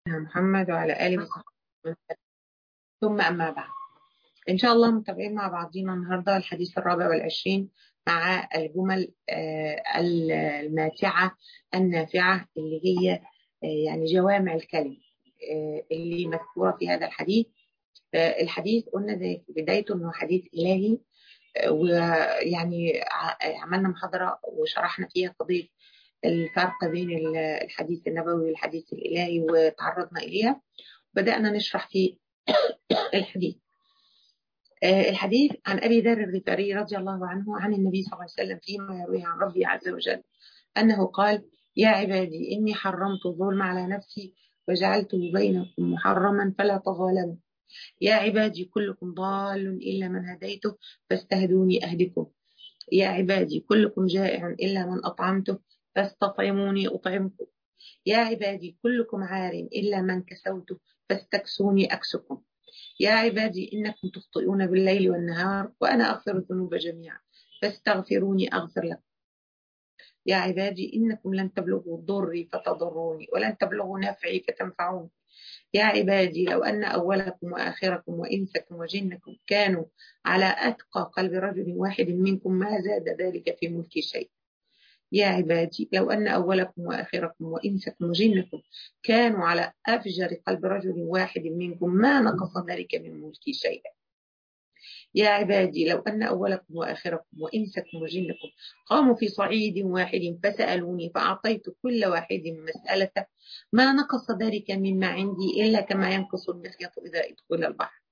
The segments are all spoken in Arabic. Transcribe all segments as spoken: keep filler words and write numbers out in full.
محمد وعلى آله وصحبه، ثم أما بعد. إن شاء الله متابعين مع بعضينا النهاردة الحديث الرابع والعشرين مع الجمل آه، الماتعة النافعة اللي هي آه، يعني جوامع الكلم آه، اللي مذكورة في هذا الحديث. آه، الحديث قلنا ده في بدايته أنه حديث إلهي، آه، ويعني ع- عملنا محاضرة وشرحنا فيها قضية الفرق بين ال- الحديث النبوي والحديث الإلهي وتعرضنا إليها. بدأنا نشرح في الحديث. آه، الحديث عن أبي ذر الغفاري رضي الله عنه عن النبي صلى الله عليه وسلم فيما يرويه عن ربي عز وجل أنه قال: يا عبادي إني حرمت الظلم على نفسي وجعلته بينكم محرما فلا تظالموا. يا عبادي كلكم ضال إلا من هديته فاستهدوني أهدكم. يا عبادي كلكم جائع إلا من أطعمته فاستطعموني أطعمكم. يا عبادي كلكم عار إلا من كسوته فاستكسوني أكسكم. يا عبادي إنكم تخطئون بالليل والنهار وأنا أغفر الذنوب جميعا فاستغفروني أغفر لكم. يا عبادي إنكم لن تبلغوا ضري فتضروني ولن تبلغوا نفعي فتنفعوني. يا عبادي لو أن أولكم وآخركم وإنسكم وجنكم كانوا على أتقى قلب رجل واحد منكم ما زاد ذلك في ملكي شيء. يا عبادي لو أن أولكم وآخركم وإنسكم وجنكم كانوا على أفجر قلب رجل واحد منكم ما نقص ذلك من ملكي شيئا. يا عبادي لو أن أولكم وآخركم وإنسكم وجنكم قاموا في صعيد واحد فسألوني فأعطيت كل واحد مسألة ما نقص ذلك مما عندي إلا كما ينقص المخيط إذا ادخل البحر.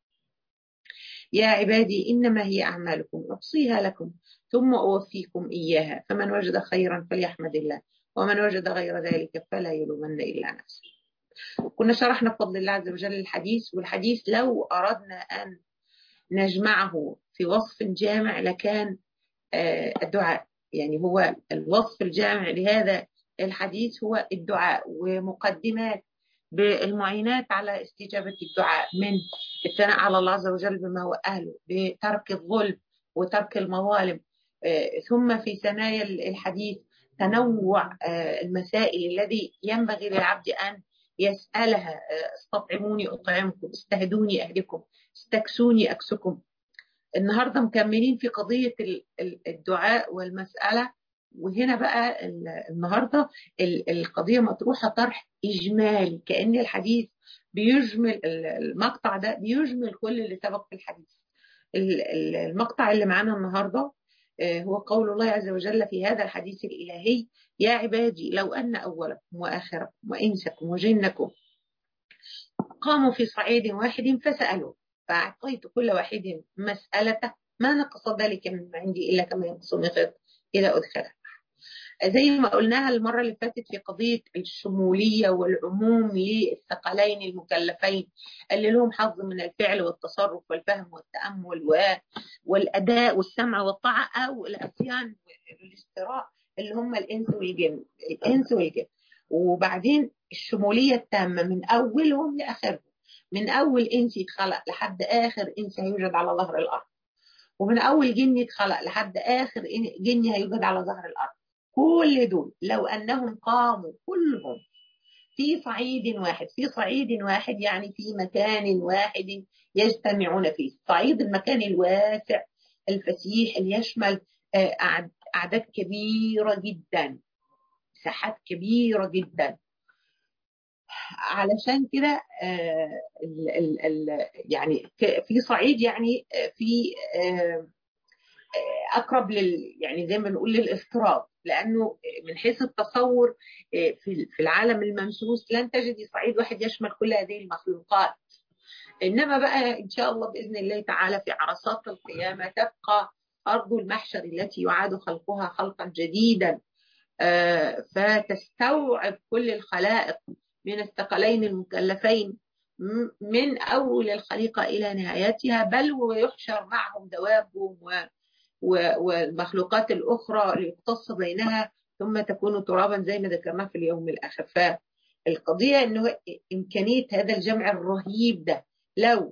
يا عبادي إنما هي أعمالكم أحصيها لكم ثم أوفيكم إياها فمن وجد خيرا فليحمد الله ومن وجد غير ذلك فلا يلومن إلا نفسه. كنا شرحنا بفضل الله عز وجل الحديث، والحديث لو أردنا أن نجمعه في وصف جامع لكان الدعاء. يعني هو الوصف الجامع لهذا الحديث هو الدعاء، ومقدمات بالمعينات على استجابة الدعاء من الثناء على الله عز وجل بما هو أهله، بترك الظلم وترك المظالم، ثم في ثنايا الحديث تنوع المسائل الذي ينبغي للعبد أن يسألها: استطعموني أطعمكم، استهدوني أهدكم، استكسوني أكسكم. النهاردة مكملين في قضية الدعاء والمسألة، وهنا بقى النهاردة القضية مطروحة طرح إجمالي، كأن الحديث بيجمل، المقطع ده بيجمل كل اللي سبق في الحديث. المقطع اللي معانا النهاردة هو قول الله عز وجل في هذا الحديث الإلهي: يا عبادي لو أن أولكم وآخركم وإنسكم وجنكم قاموا في صعيد واحد فسألوا فأعطيت كل واحد مسألة ما نقص ذلك من عندي إلا كما ينقص المخيط إذا أدخله. زي ما قلناها المرة اللي فاتت في قضية الشمولية والعموم للثقلين المكلفين اللي لهم حظ من الفعل والتصرف والفهم والتأمل والأداء والسمع والطاعة أو العصيان والاستراء، اللي هم الإنس والجن الإنس والجن وبعدين الشمولية التامة من أولهم لآخرهم، من أول إنس يتخلق لحد آخر إنس هيوجد على ظهر الأرض، ومن أول جن يتخلق لحد آخر جن هيوجد على ظهر الأرض. كل دول لو أنهم قاموا كلهم في صعيد واحد، في صعيد واحد يعني في مكان واحد يجتمعون فيه، صعيد المكان الواسع الفسيح اللي يشمل أعداد كبيرة جدا، مساحات كبيرة جدا. علشان كده ال ال ال يعني في صعيد يعني في اقرب لل يعني زي ما نقول للافتراض، لانه من حيث التصور في في العالم الممسوس لن تجدي صعيد واحد يشمل كل هذه المخلوقات. انما بقى ان شاء الله باذن الله تعالى في عرصات القيامه تبقى ارض المحشر التي يعاد خلقها خلقا جديدا، فتستوعب كل الخلائق من الثقلين المكلفين من أول الخليقة إلى نهايتها، بل ويحشر معهم دوابهم والمخلوقات الأخرى ليقتص بينها ثم تكون ترابا زي ما ذكرناه في اليوم الآخر. فالقضية أنه إمكانية هذا الجمع الرهيب ده لو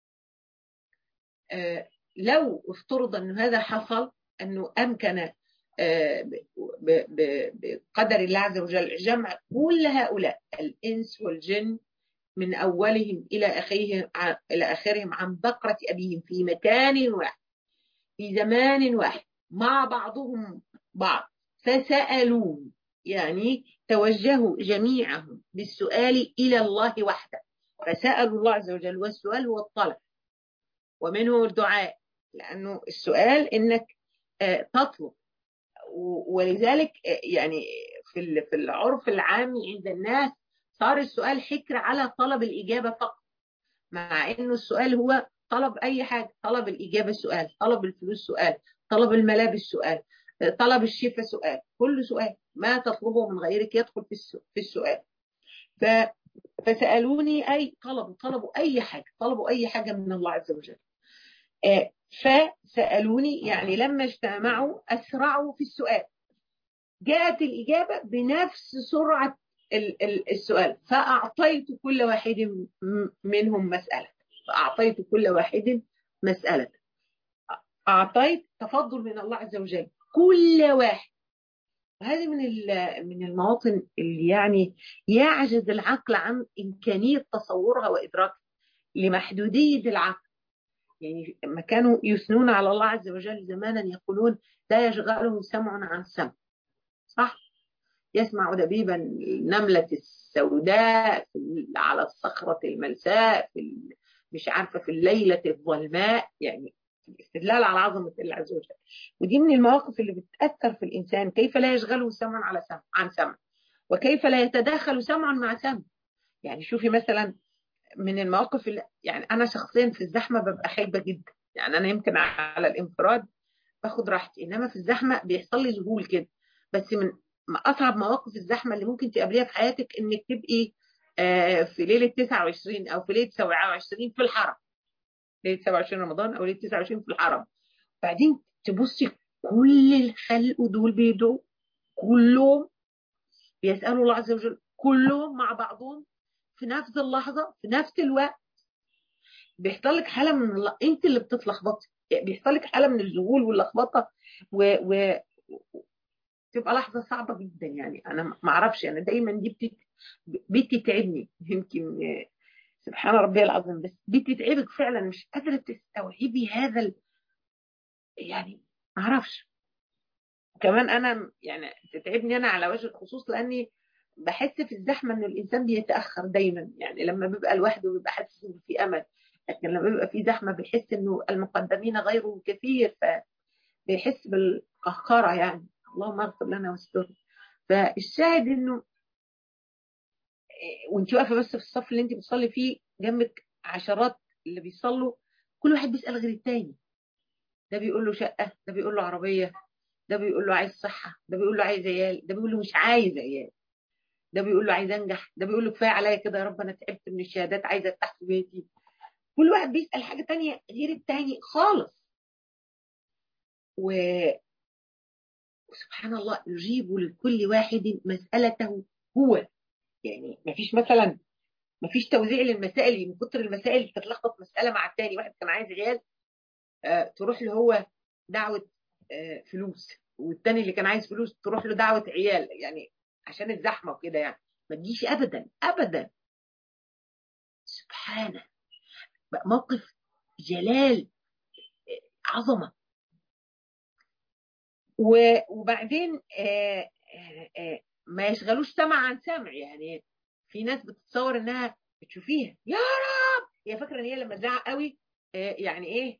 لو افترض أنه هذا حصل، أنه أمكن بقدر الله عز وجل جمع كل هؤلاء الإنس والجن من أولهم إلى آخرهم إلى آخرهم عن بقرة أبيهم في مكان واحد في زمان واحد مع بعضهم بعض، فسألون يعني توجهوا جميعهم بالسؤال إلى الله وحده، فسألوا الله عز وجل، والسؤال هو الطلب ومنه الدعاء، لأنه السؤال إنك تطلب. ولذلك يعني في في العرف العام عند الناس صار السؤال حكر على طلب الإجابة فقط، مع إنه السؤال هو طلب أي حاجة، طلب الإجابة سؤال، طلب الفلوس سؤال، طلب الملابس سؤال، طلب الشفاء سؤال، كل سؤال ما تطلبه من غيرك يدخل في السؤال. ف فسألوني أي طلبوا طلبوا أي حاجة، طلبوا أي حاجة من الله عز وجل. فسألوني يعني لما اجتمعوا أسرعوا في السؤال، جاءت الإجابة بنفس سرعة السؤال، فأعطيت كل واحد منهم مسألة، فأعطيت كل واحد مسألة، أعطيت تفضل من الله عز وجل كل واحد. وهذه من من المواطن اللي يعني يعجز العقل عن إمكانية تصورها وإدراكها لمحدودية العقل. يعني لما كانوا يثنون على الله عز وجل زمانا يقولون لا يشغله سمع عن سمع، صح؟ يسمع دبيب النملة السوداء على الصخرة الملساء في مش عارفة في الليلة الظلماء، يعني استدلال على عظمة الله عز وجل. ودي من المواقف اللي بتأثر في الإنسان، كيف لا يشغله سمع على سمع عن سمع، وكيف لا يتداخل سمع مع سمع. يعني شوفي مثلا من المواقف اللي يعني أنا شخصيا في الزحمة ببقى خايبة جدا، يعني أنا يمكن على الانفراد باخد راحتي، إنما في الزحمة بيحصل لي ذهول كده. بس من أصعب مواقف الزحمة اللي ممكن تقابليها في حياتك إنك تبقي في ليلة تسعة وعشرين أو في ليلة سبعة وعشرين في الحرم، ليلة سبعة وعشرين رمضان أو ليلة تسعة وعشرين في الحرم، بعدين تبصي كل الخلق دول بيدعوا، كلهم بيسألوا الله عز وجل، كلهم مع بعضهم في نفس اللحظة في نفس الوقت. بيحصل لك حالة من الله، انت اللي بتتلخبطي، بيحصل لك حالة من الذهول واللخبطة، و... و... تبقى لحظة صعبة جدا. يعني انا ما اعرفش، انا دايما دي بتت... بتتعبني، يمكن سبحان ربي العظيم، بس بتتعبك فعلا، مش قادرة تستوعبي هذا ال... يعني ما اعرفش. كمان انا يعني تتعبني انا على وجه الخصوص، لاني بحس في الزحمه ان الانسان بيتاخر دايما. يعني لما بيبقى لوحده بيبقى حاسس انه في امل، لكن لما بيبقى في زحمه بيحس انه المقدمين غيره كثير، فبيحس بالقهقره. يعني اللهم اغفر لنا واستر. فالشاهد انه وانت واقفه بس في الصف اللي انت بتصلي فيه جنبك عشرات اللي بيصلوا، كل واحد بيسال غير التاني، ده بيقول له شقه، ده بيقول له عربيه، ده بيقول له عايز صحة، ده بيقول له عايز عيال، ده بيقول له مش عايز عيال، ده بيقول له عايز انجح، ده بيقول له كفايه عليا كده يا رب انا تعبت من الشهادات عايزه افتح في بيتي. كل واحد بيسأل حاجه تانية غير التاني خالص. و... وسبحان الله يجيب لكل واحد مسألته هو. يعني ما فيش مثلا ما فيش توزيع للمسائل، من كتر المسائل تتلخبط مسألة مع التاني. واحد كان عايز عيال آه تروح له هو دعوة آه فلوس، والتاني اللي كان عايز فلوس تروح له دعوة عيال، يعني عشان الزحمة وكده. يعني ما تجيش أبدا أبدا. سبحانه، موقف جلال عظمة. وبعدين آآ آآ ما يشغلوش سمع عن سمع. يعني في ناس بتتصور انها بتشوفيها يا رب، هي فاكره ان هي لما تزعق قوي يعني ايه،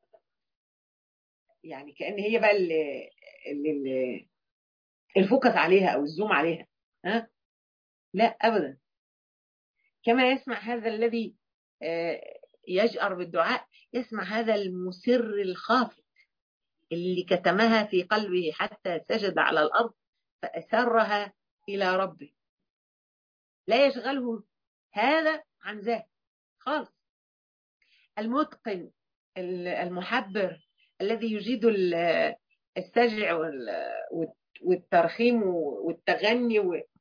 يعني كأن هي بقى اللي, اللي الفوكس عليها او الزوم عليها. ها لا ابدا. كما يسمع هذا الذي يجأر بالدعاء، يسمع هذا المسر الخافت اللي كتمها في قلبه حتى سجد على الأرض فأسرها إلى ربه، لا يشغله هذا عن ذاك خالص. المتقن المحبر الذي يجيد السجع والترخيم والتغني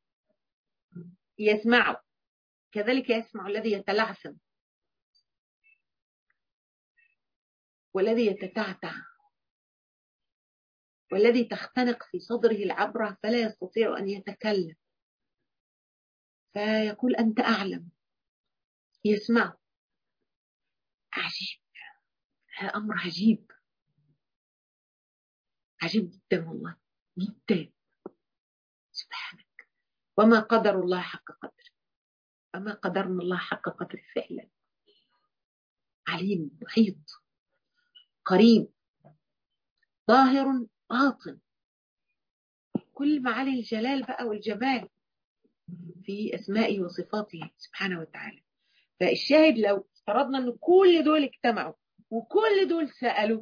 يسمعه، كذلك يسمع الذي يتلعثم والذي يتتعتع والذي تختنق في صدره العبرة فلا يستطيع أن يتكلم، فيقول أنت أعلم، يسمع. عجيب، هذا أمر عجيب، عجيب جدا والله، جدا. سبحانك، وما قدر الله حق قدره، وما قدرنا الله حق قدره فعلا. عليم، محيط، قريب، ظاهر، باطن، كل معالي الجلال بقى والجمال في أسمائه وصفاته سبحانه وتعالى. فالشاهد لو افترضنا أن كل دول اجتمعوا وكل دول سألوا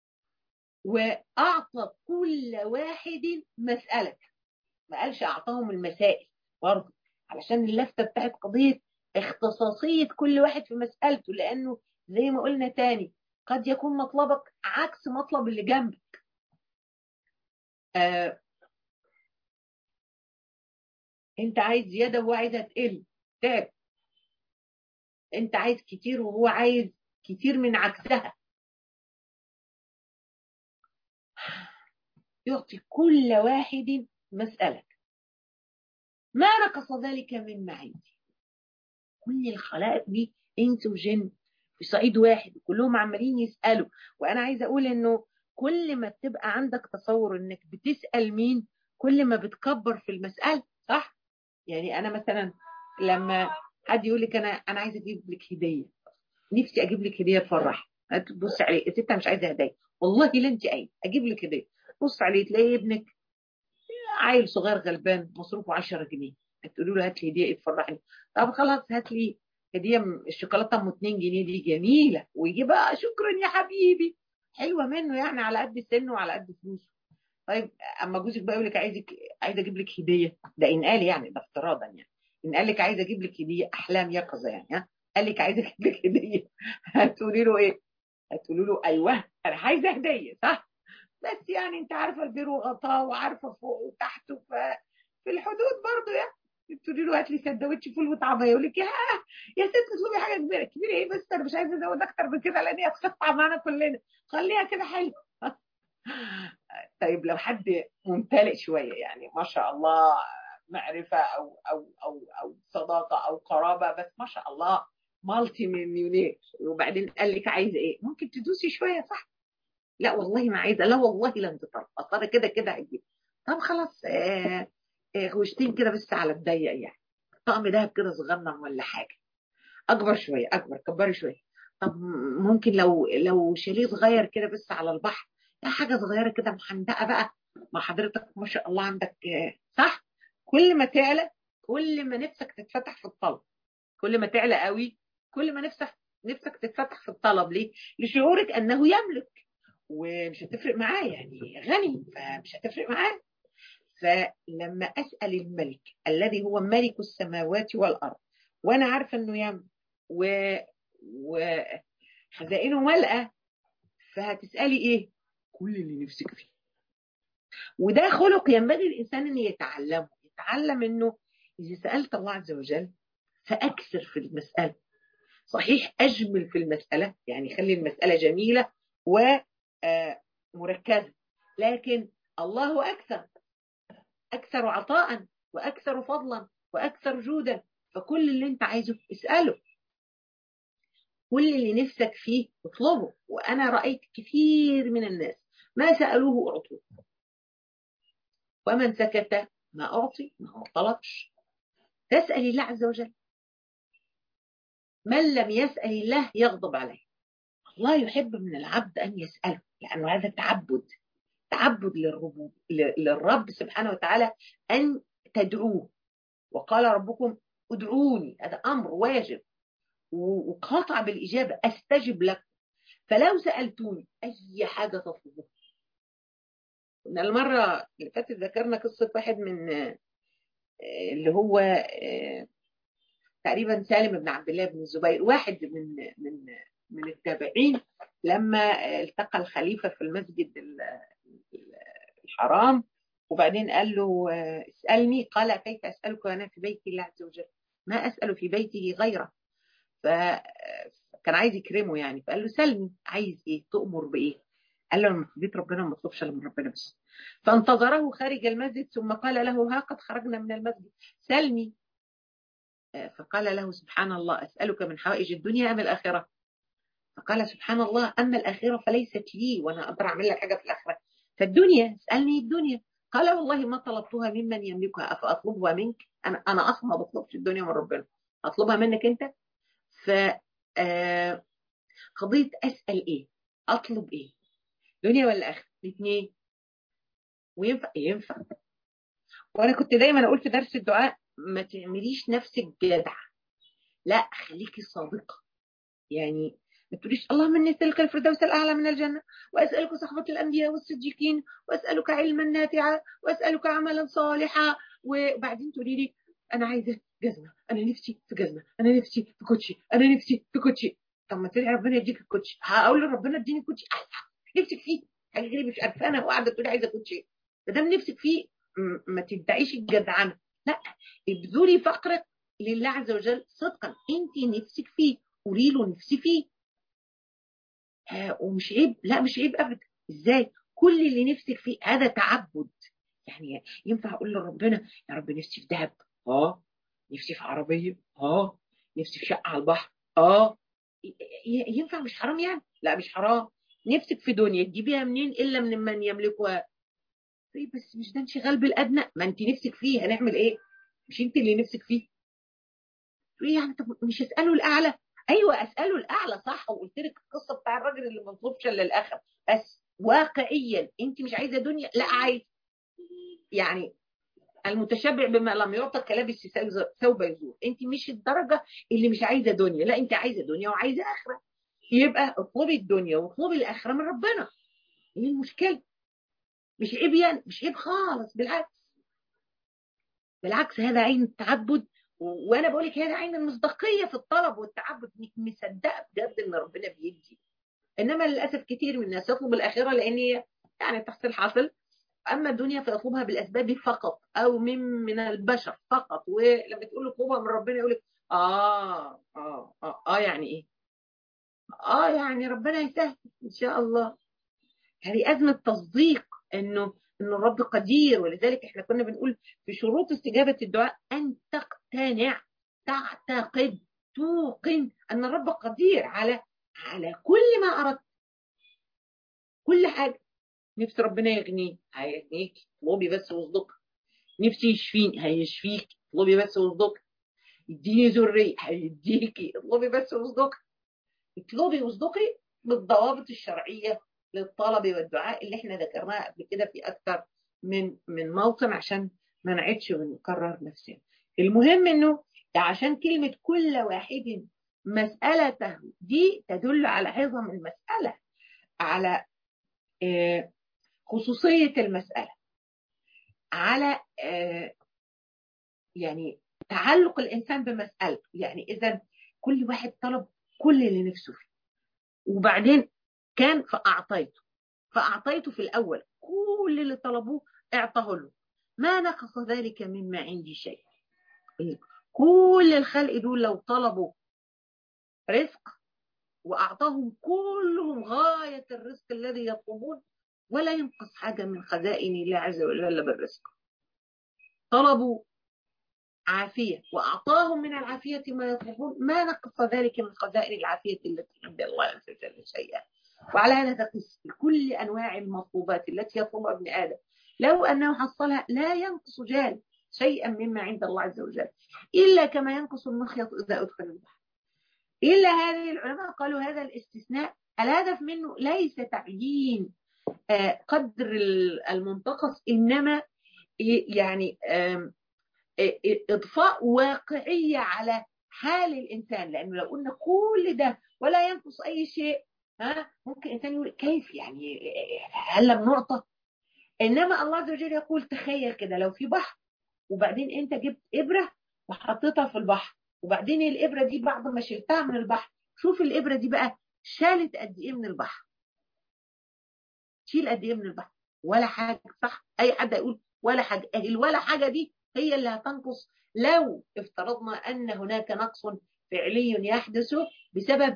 وأعطى كل واحد مسألة، ما قالش أعطاهم المسائل برضه، علشان اللفتة بتاعت قضية اختصاصية كل واحد في مسألته، لأنه زي ما قلنا تاني قد يكون مطلبك عكس مطلب اللي جنبك. آه انت عايز زيادة وهو عايزها تقل، تاب. انت عايز كتير وهو عايز كتير من عكسها. يعطي كل واحد مسألة، ما نقص ذلك مما عندي. كل الخلائق دي انس وجن في صعيد واحد، كلهم عمالين يسألوا. وانا عايزه اقول انه كل ما تبقى عندك تصور انك بتسأل مين، كل ما بتكبر في المسألة، صح؟ يعني انا مثلا لما حد يقول لك انا انا عايزه اجيب لك هديه، نفسي اجيب لك هديه تفرحي، تبص عليه، يا ست مش عايزه هديه، والله لا انت عايزه اجيب لك هديه، بص عليه تلاقي ابنك عيل صغير غلبان مصروفه عشرة جنيه، هتقولوا له هات لي هديه تفرحني، طب خلاص هات لي هديه الشوكولاته ام اتنين جنيه دي جميله، ويجي بقى شكرا يا حبيبي، حلوه منه يعني على قد سنه وعلى قد فلوسه. طيب اما جوزك بقى يقول لك عايزك عايز اجيب لك هديه، ده ان قال يعني، ده افتراضا يعني، ان قال لك عايز اجيب لك هديه احلام يقظه يعني، ها قال لك عايز اجيب لك هديه هتقولي له ايه؟ هتقولي له ايوه انا عايزه هديه، صح؟ بس يعني انت عارفه البير وغطاه وعارفه فوق وتحته، ففي الحدود برضه يعني تقولي له هات لي سندوتش فول وطعميه، يقول لك يا يا ست اطلبي حاجه كبيره، كبيره ايه بس انا مش عايزه ازود اكتر من كده لان هي هتقطع معانا كلنا، خليها كده حلوه. طيب لو حد ممتلئ شويه يعني ما شاء الله، معرفه او او او او صداقه او قرابه، بس ما شاء الله مالتي مليونير، وبعدين قال لك عايزه ايه، ممكن تدوسي شويه، صح؟ لا والله ما عايزه، لا والله لن تطلع، اصل انا كده كده هجيب. طب خلاص آه آه غوشتين كده بس على الضيق يعني، طقم دهب كده صغنن ولا حاجه، اكبر شويه، اكبر كبري شويه. طب ممكن لو لو شاليه صغير كده بس على البحر، لا حاجه صغيره كده محندقه بقى، مع حضرتك ما شاء الله عندك آه صح. كل ما تعلى كل ما نفسك تتفتح في الطلب، كل ما تعلى قوي كل ما نفسك نفسك تتفتح في الطلب. ليه؟ لشعورك انه يملك، ومش هتفرق معاه يعني غني، فمش هتفرق معاه. فلما أسأل الملك الذي هو ملك السماوات والأرض وأنا عارفة إنه يملك و... وخزائنه ملأة، فهتسألي إيه؟ كل اللي نفسك فيه. وده خلق ينبغي الإنسان أن يتعلمه، يتعلم إنه إذا سألت الله عز وجل فأكثر في المسألة، صحيح أجمل في المسألة، يعني خلي المسألة جميلة ومركزة، لكن الله أكثر، أكثر عطاء وأكثر فضلا وأكثر جودا، فكل اللي أنت عايزه اسأله، كل اللي نفسك فيه اطلبه. وأنا رأيت كثير من الناس ما سألوه أعطوه، ومن سكت ما أعطي ما هو طلبش. تسأل الله عز وجل، من لم يسأل الله يغضب عليه. الله يحب من العبد أن يسأله، لأنه هذا تعبد، تعبد للرب, للرب سبحانه وتعالى، أن تدعوه. وقال ربكم ادعوني، هذا أمر واجب وقاطع بالإجابة، أستجب لكم. فلو سألتوني أي حاجة تطلبوها. من المرة اللي فاتت ذكرنا قصة واحد من اللي هو تقريبا سالم بن عبد الله بن الزبير، واحد من من من التابعين، لما التقى الخليفة في المسجد الحرام وبعدين قال له اسألني، قال كيف أسألك وأنا في بيت الله عز وجل، ما أسأل في بيته غيره. فكان عايز يكرمه يعني، فقال له سلني، عايز ايه، تؤمر بايه؟ قال له انا بيت ربنا ما مطلوبش الا من ربنا بس. فانتظره خارج المسجد ثم قال له ها قد خرجنا من المسجد سلني. فقال له سبحان الله أسألك من حوائج الدنيا أم الآخرة؟ فقال سبحان الله أما الآخرة فليست لي وأنا أقدر أعمل لك حاجة في الآخرة، فالدنيا اسألني الدنيا. قال والله ما طلبتها ممن يملكها أفأطلبها منك؟ أنا أنا أصلا ما بطلبش الدنيا من ربنا، أطلبها منك أنت. ف قضية أسأل إيه؟ أطلب إيه؟ دنيا ولا آخرة؟ الاثنين. وينفع ينفع. وأنا كنت دايما أقول في درس الدعاء ما تعمليش نفسك جدعة، لا خليكي صادقة. يعني ما تقوليش اللهم اني اسالك الفردوس الاعلى من الجنه واسالك صحبه الانبياء والصديقين واسالك علما نافعا واسالك عملا صالحا، وبعدين تقولي لي انا عايزه جزمه، انا نفسي في جزمه، انا نفسي في كوتشي، انا نفسي في كوتشي. طب ما تدعي ربنا يديك الكوتشي. هقول لربنا اديني كوتشي نفسك فيه؟ حاجه غريبه مش قرفانه وقاعده تقولي عايزه كوتشي. ما دام نفسك فيه ما تدعيش الجدعنه، لا ابذلي فقرك لله عز وجل صدقا. انت نفسك فيه قولي له نفسي فيه. آه ومش عيب، لا مش عيب ابدا. ازاي؟ كل اللي نفسك فيه هذا تعبد. يعني ينفع اقول لربنا يا رب نفسي في ذهب؟ اه. نفسي في عربيه؟ اه. نفسي في شقه على البحر؟ اه. ينفع؟ مش حرام يعني؟ لا مش حرام. نفسك في دنيا تجيبيها منين الا من من يملكها؟ طيب بس مش ده انشغال بالادنى؟ ما انت نفسك فيه هنعمل ايه؟ مش انت اللي نفسك فيه؟ ايه يعني؟ طب مش اساله الاعلى؟ ايوه اساله الاعلى صح، وقلت لك القصه بتاع الراجل اللي ما مطلوبش الا الاخر. بس واقعيا انت مش عايزه دنيا؟ لا عايز. يعني المتشبع بما لم يعطى كلابس ثوب يزور. انت مش الدرجه اللي مش عايزه دنيا، لا انت عايزه دنيا وعايزه اخره. يبقى اطلبي الدنيا واطلبي الاخره من ربنا. ايه المشكله؟ مش عيب يعني، مش عيب خالص، بالعكس. بالعكس هذا عين التعبد. وانا بقول لك هذا عين المصداقيه في الطلب والتعبد، انك مصدقه بجد ان ربنا بيدي. انما للاسف كتير من الناس يطلب الاخره لان هي يعني تحصيل حاصل، اما الدنيا فيطلبها بالاسباب فقط او من من البشر فقط. ولما تقول له اطلبها من ربنا يقول لك آه, اه اه اه يعني ايه؟ اه يعني ربنا يسهل ان شاء الله. هذه ازمه تصديق انه انه الرب قدير. ولذلك احنا كنا بنقول في شروط استجابه الدعاء ان تقتنع، تعتقد، توقن ان الرب قدير على على كل ما اردت. كل حاجه. نفسي ربنا يغنيني هيغنيك، اطلبي بس واصدقي. نفسي يشفيني هيشفيك، اطلبي بس واصدقي. يديني ذريه هيديكي، اطلبي بس واصدقي. اطلبي واصدقي بالضوابط الشرعيه للطلب والدعاء اللي احنا ذكرناها قبل كده في اكثر من من موطن عشان ما نعيدش ونكرر نفسنا. المهم انه عشان كلمه كل واحد مسألته دي تدل على عظم المسألة، على خصوصية المسألة، على يعني تعلق الإنسان بمسألته. يعني إذا كل واحد طلب كل اللي نفسه فيه، وبعدين كان فأعطيته فأعطيته في الأول كل اللي طلبوه اعطاه له، ما نقص ذلك مما عندي شيء. كل الخلق دول لو طلبوا رزق وأعطاهم كلهم غاية الرزق الذي يطلبون ولا ينقص حاجة من خزائن الله عز وجل بالرزق. طلبوا عافية وأعطاهم من العافية ما يطلبون ما نقص ذلك من خزائن العافية التي عند الله عز وجل شيئا. وعلى هذا تقيس كل أنواع المطلوبات التي يطلبها ابن آدم لو أنه حصلها لا ينقص جال شيئا مما عند الله عز وجل، إلا كما ينقص المخيط إذا أدخل البحر. إلا هذه العلماء قالوا هذا الاستثناء الهدف منه ليس تعيين قدر المنتقص، إنما يعني إضفاء واقعية على حال الإنسان. لأنه لو قلنا كل ده ولا ينقص أي شيء، ها ممكن إنسان يقول كيف يعني هل لم نعطى؟ إنما الله عز وجل يقول تخيل كده لو في بحر وبعدين أنت جبت إبرة وحطيتها في البحر، وبعدين الإبرة دي بعد ما شلتها من البحر شوف الإبرة دي بقى شالت قد إيه من البحر. شيل قد إيه من البحر؟ ولا حاجة، صح؟ أي حد يقول ولا حاجة. أهل ولا حاجة دي هي اللي هتنقص لو افترضنا أن هناك نقص فعلي يحدث بسبب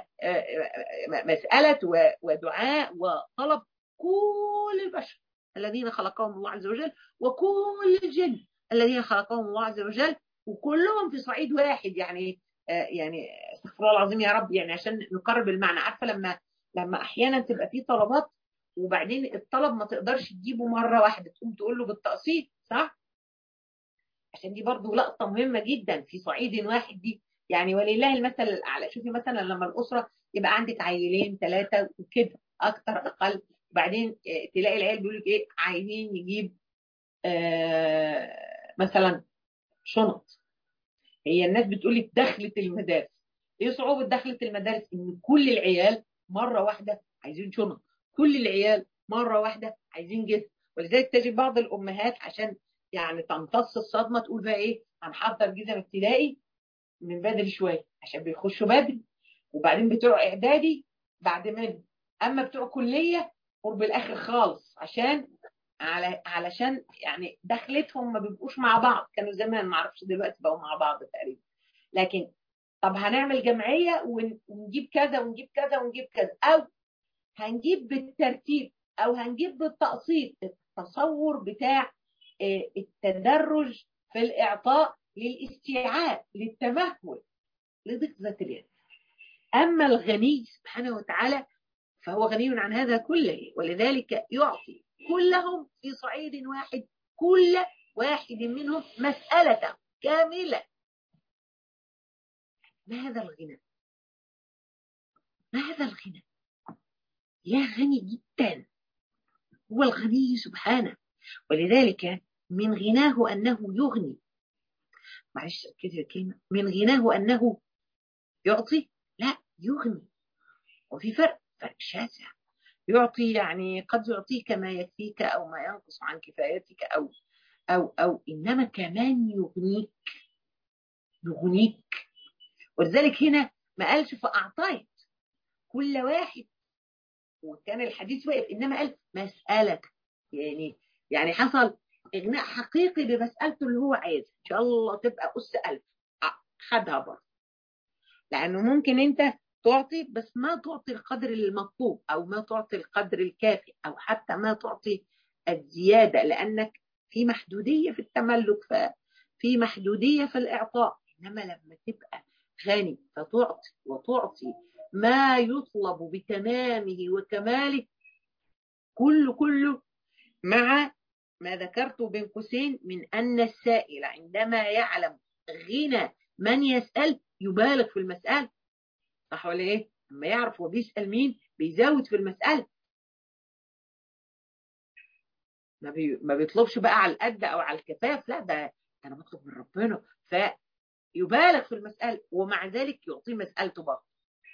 مسألة ودعاء وطلب كل البشر الذين خلقهم الله عز وجل، وكل الجن الذين خلقهم الله عز وجل، وكلهم في صعيد واحد. يعني يعني استغفر الله العظيم يا رب، يعني عشان نقرب المعنى. عارفه لما لما احيانا تبقى في طلبات وبعدين الطلب ما تقدرش تجيبه مره واحده، تقوم تقول له بالتقسيط، صح؟ عشان دي برضو لقطه مهمه جدا في صعيد واحد دي. يعني ولله المثل الاعلى. شوفي مثلا لما الاسره يبقى عندك عيلين ثلاثه وكده، اكتر اقل، وبعدين تلاقي العيال بيقول لك ايه، عايزين نجيب آه مثلا شنط. هي الناس بتقول لك دخلت المدارس. ايه صعوبه دخلت المدارس؟ ان كل العيال مره واحده عايزين شنط، كل العيال مره واحده عايزين جزم. ولذلك تجد بعض الامهات عشان يعني تمتص الصدمه تقول بقى ايه، هنحضر جزم ابتدائي من بدري شويه عشان بيخشوا بدري، وبعدين بتوع اعدادي بعد منه، اما بتوع كليه قرب الاخر خالص، عشان على علشان يعني دخلتهم ما بيبقوش مع بعض. كانوا زمان، ما اعرفش دلوقتي بقوا مع بعض تقريبا. لكن طب هنعمل جمعيه ونجيب كذا ونجيب كذا ونجيب كذا، او هنجيب بالترتيب او هنجيب بالتقسيط. التصور بتاع التدرج في الاعطاء للاستيعاب، للتمهل، لضيق ذات اليد. اما الغني سبحانه وتعالى فهو غني عن هذا كله، ولذلك يعطي كلهم في صعيد واحد، كل واحد منهم مسألة كاملة. ما هذا الغنى؟ ما هذا الغنى؟ يا غني جدا، هو الغني سبحانه. ولذلك من غناه أنه يغني، معلش كده الكلمة، من غناه أنه يعطي، لا يغني. وفي فرق، فرق شاسع. يعطي يعني قد يعطيك ما يكفيك أو ما ينقص عن كفايتك، أو أو أو إنما كمان يغنيك، يغنيك. ولذلك هنا ما قالش فأعطيت كل واحد وكان الحديث واقف، إنما قال مسألة. يعني يعني حصل إغناء حقيقي بمسألته اللي هو عايزها. إن شاء الله تبقى أس ألف خدها برضه، لأنه ممكن أنت تعطي بس ما تعطي القدر المطلوب، أو ما تعطي القدر الكافي، أو حتى ما تعطي الزيادة، لأنك في محدودية في التملك، في محدودية في الإعطاء. إنما لما تبقى غني فتعطي وتعطي ما يطلب بتمامه وكماله، كله كله، مع ما ذكرته بين قوسين من أن السائل عندما يعلم غنى من يسأل يبالغ في المسألة، صح ولا إيه؟ لما يعرف هو بيسأل مين بيزود في المسألة، ما, بي... ما بيطلبش بقى على القد أو على الكفاف، لا ده أنا بطلب من ربنا، فيبالغ في المسألة ومع ذلك يعطي مسألته برضه.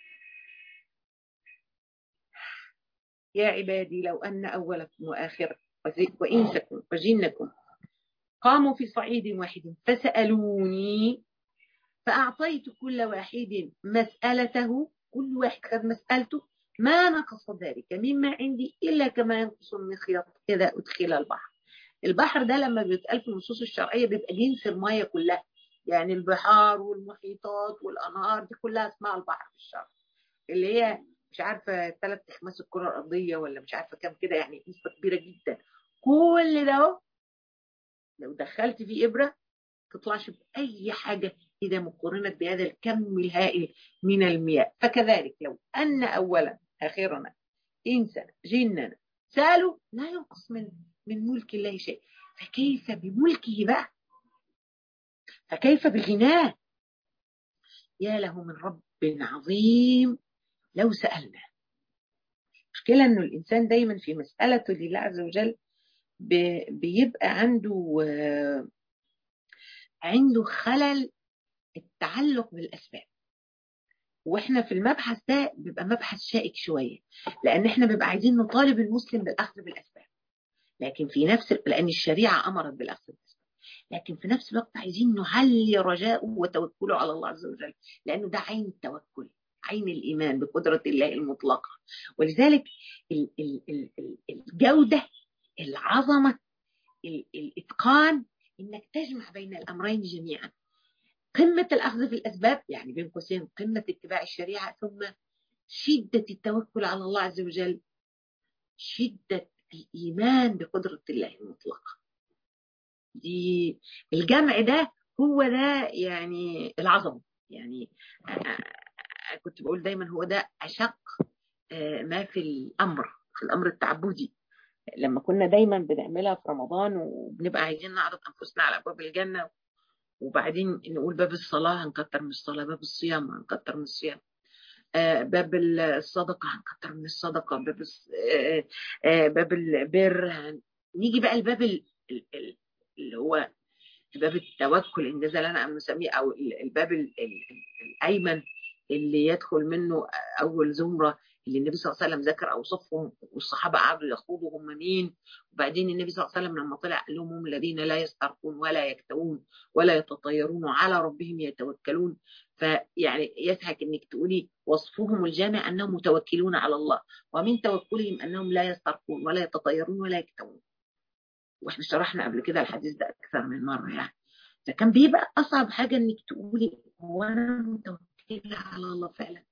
يا عبادي لو أن أولكم وآخركم وإنسكم وجنكم قاموا في صعيد واحد فسألوني فأعطيت كل واحد مسألته، كل واحد خد مسألته، ما نقص ذلك مما عندي إلا كما ينقص المخيط إذا أدخل البحر. البحر ده لما بيتقال في النصوص الشرعية بيبقى جنس المية كلها، يعني البحار والمحيطات والأنهار دي كلها اسمها البحر في الشرع، اللي هي مش عارفة ثلاث أخماس الكرة الأرضية ولا مش عارفة كام كده، يعني نسبة كبيرة جدا. كل ده لو دخلت فيه إبرة تطلعش بأي حاجة إذا مقارنة بهذا الكم الهائل من المياه. فكذلك لو أن أولا آخرنا إنسان جننا سألوا لا ينقص من من ملك الله شيء، فكيف بملكه بقى؟ فكيف بغناه؟ يا له من رب عظيم لو سألنا. مشكلة إنه الإنسان دايما في مسألته لله عز وجل بيبقى عنده عنده خلل التعلق بالأسباب. واحنا في المبحث ده بيبقى مبحث شائك شوية، لأن احنا بيبقى عايزين نطالب المسلم بالأخذ بالأسباب، لكن في نفس لأن الشريعة أمرت بالأخذ بالأسباب، لكن في نفس الوقت عايزين نعلي رجاءه وتوكله على الله عز وجل، لأنه ده عين التوكل، عين الإيمان بقدرة الله المطلقة. ولذلك الجودة، العظمة، الإتقان، إنك تجمع بين الأمرين جميعا. قمة الأخذ في الأسباب، يعني بين قوسين قمة اتباع الشريعة، ثم شدة التوكل على الله عز وجل، شدة الإيمان بقدرة الله المطلقة. دي الجمع ده هو ده يعني العظمة. يعني كنت بقول دايما هو ده أشق ما في الأمر، في الأمر التعبدي. لما كنا دايما بنعملها في رمضان وبنبقى عايزين نعرض أنفسنا على أبواب الجنة، وبعدين نقول باب الصلاة هنكتر من الصلاة، باب الصيام هنكتر من الصيام، آه باب الصدقة هنكتر من الصدقة، باب آه آه باب البر هن... نيجي بقى الباب ال... ال... ال... اللي هو باب التوكل إن جاز لنا أن نسميه، أو الباب ال... ال... الأيمن اللي يدخل منه أول زمرة، اللي النبي صلى الله عليه وسلم ذكر أوصافهم والصحابة قعدوا يخوضوا هم مين. وبعدين النبي صلى الله عليه وسلم لما طلع قال لهم هم الذين لا يسترقون ولا يكتوون ولا يتطيرون وعلى ربهم يتوكلون. فيعني يضحك انك تقولي وصفهم الجامع انهم متوكلون على الله، ومن توكلهم انهم لا يسترقون ولا يتطيرون ولا يكتوون. واحنا شرحنا قبل كده الحديث ده اكثر من مره. يعني فكان بيبقى اصعب حاجه انك تقولي هو انا متوكله على الله فعلا،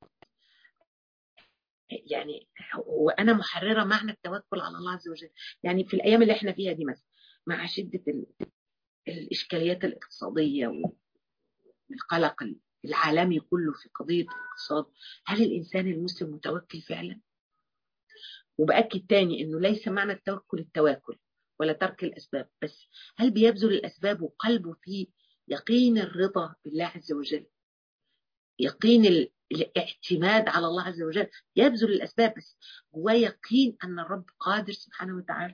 يعني وانا محرره معنى التوكل على الله عز وجل. يعني في الايام اللي احنا فيها دي مثلا، مع شده الاشكاليات الاقتصاديه والقلق العالمي كله في قضيه الاقتصاد، هل الانسان المسلم متوكل فعلا؟ وباكد تاني انه ليس معنى التوكل التواكل ولا ترك الاسباب بس، هل بيبذل الاسباب وقلبه فيه يقين الرضا بالله عز وجل، يقين الاعتماد على الله عز وجل، يبذل الأسباب بس جواه يقين أن الرب قادر سبحانه وتعالى.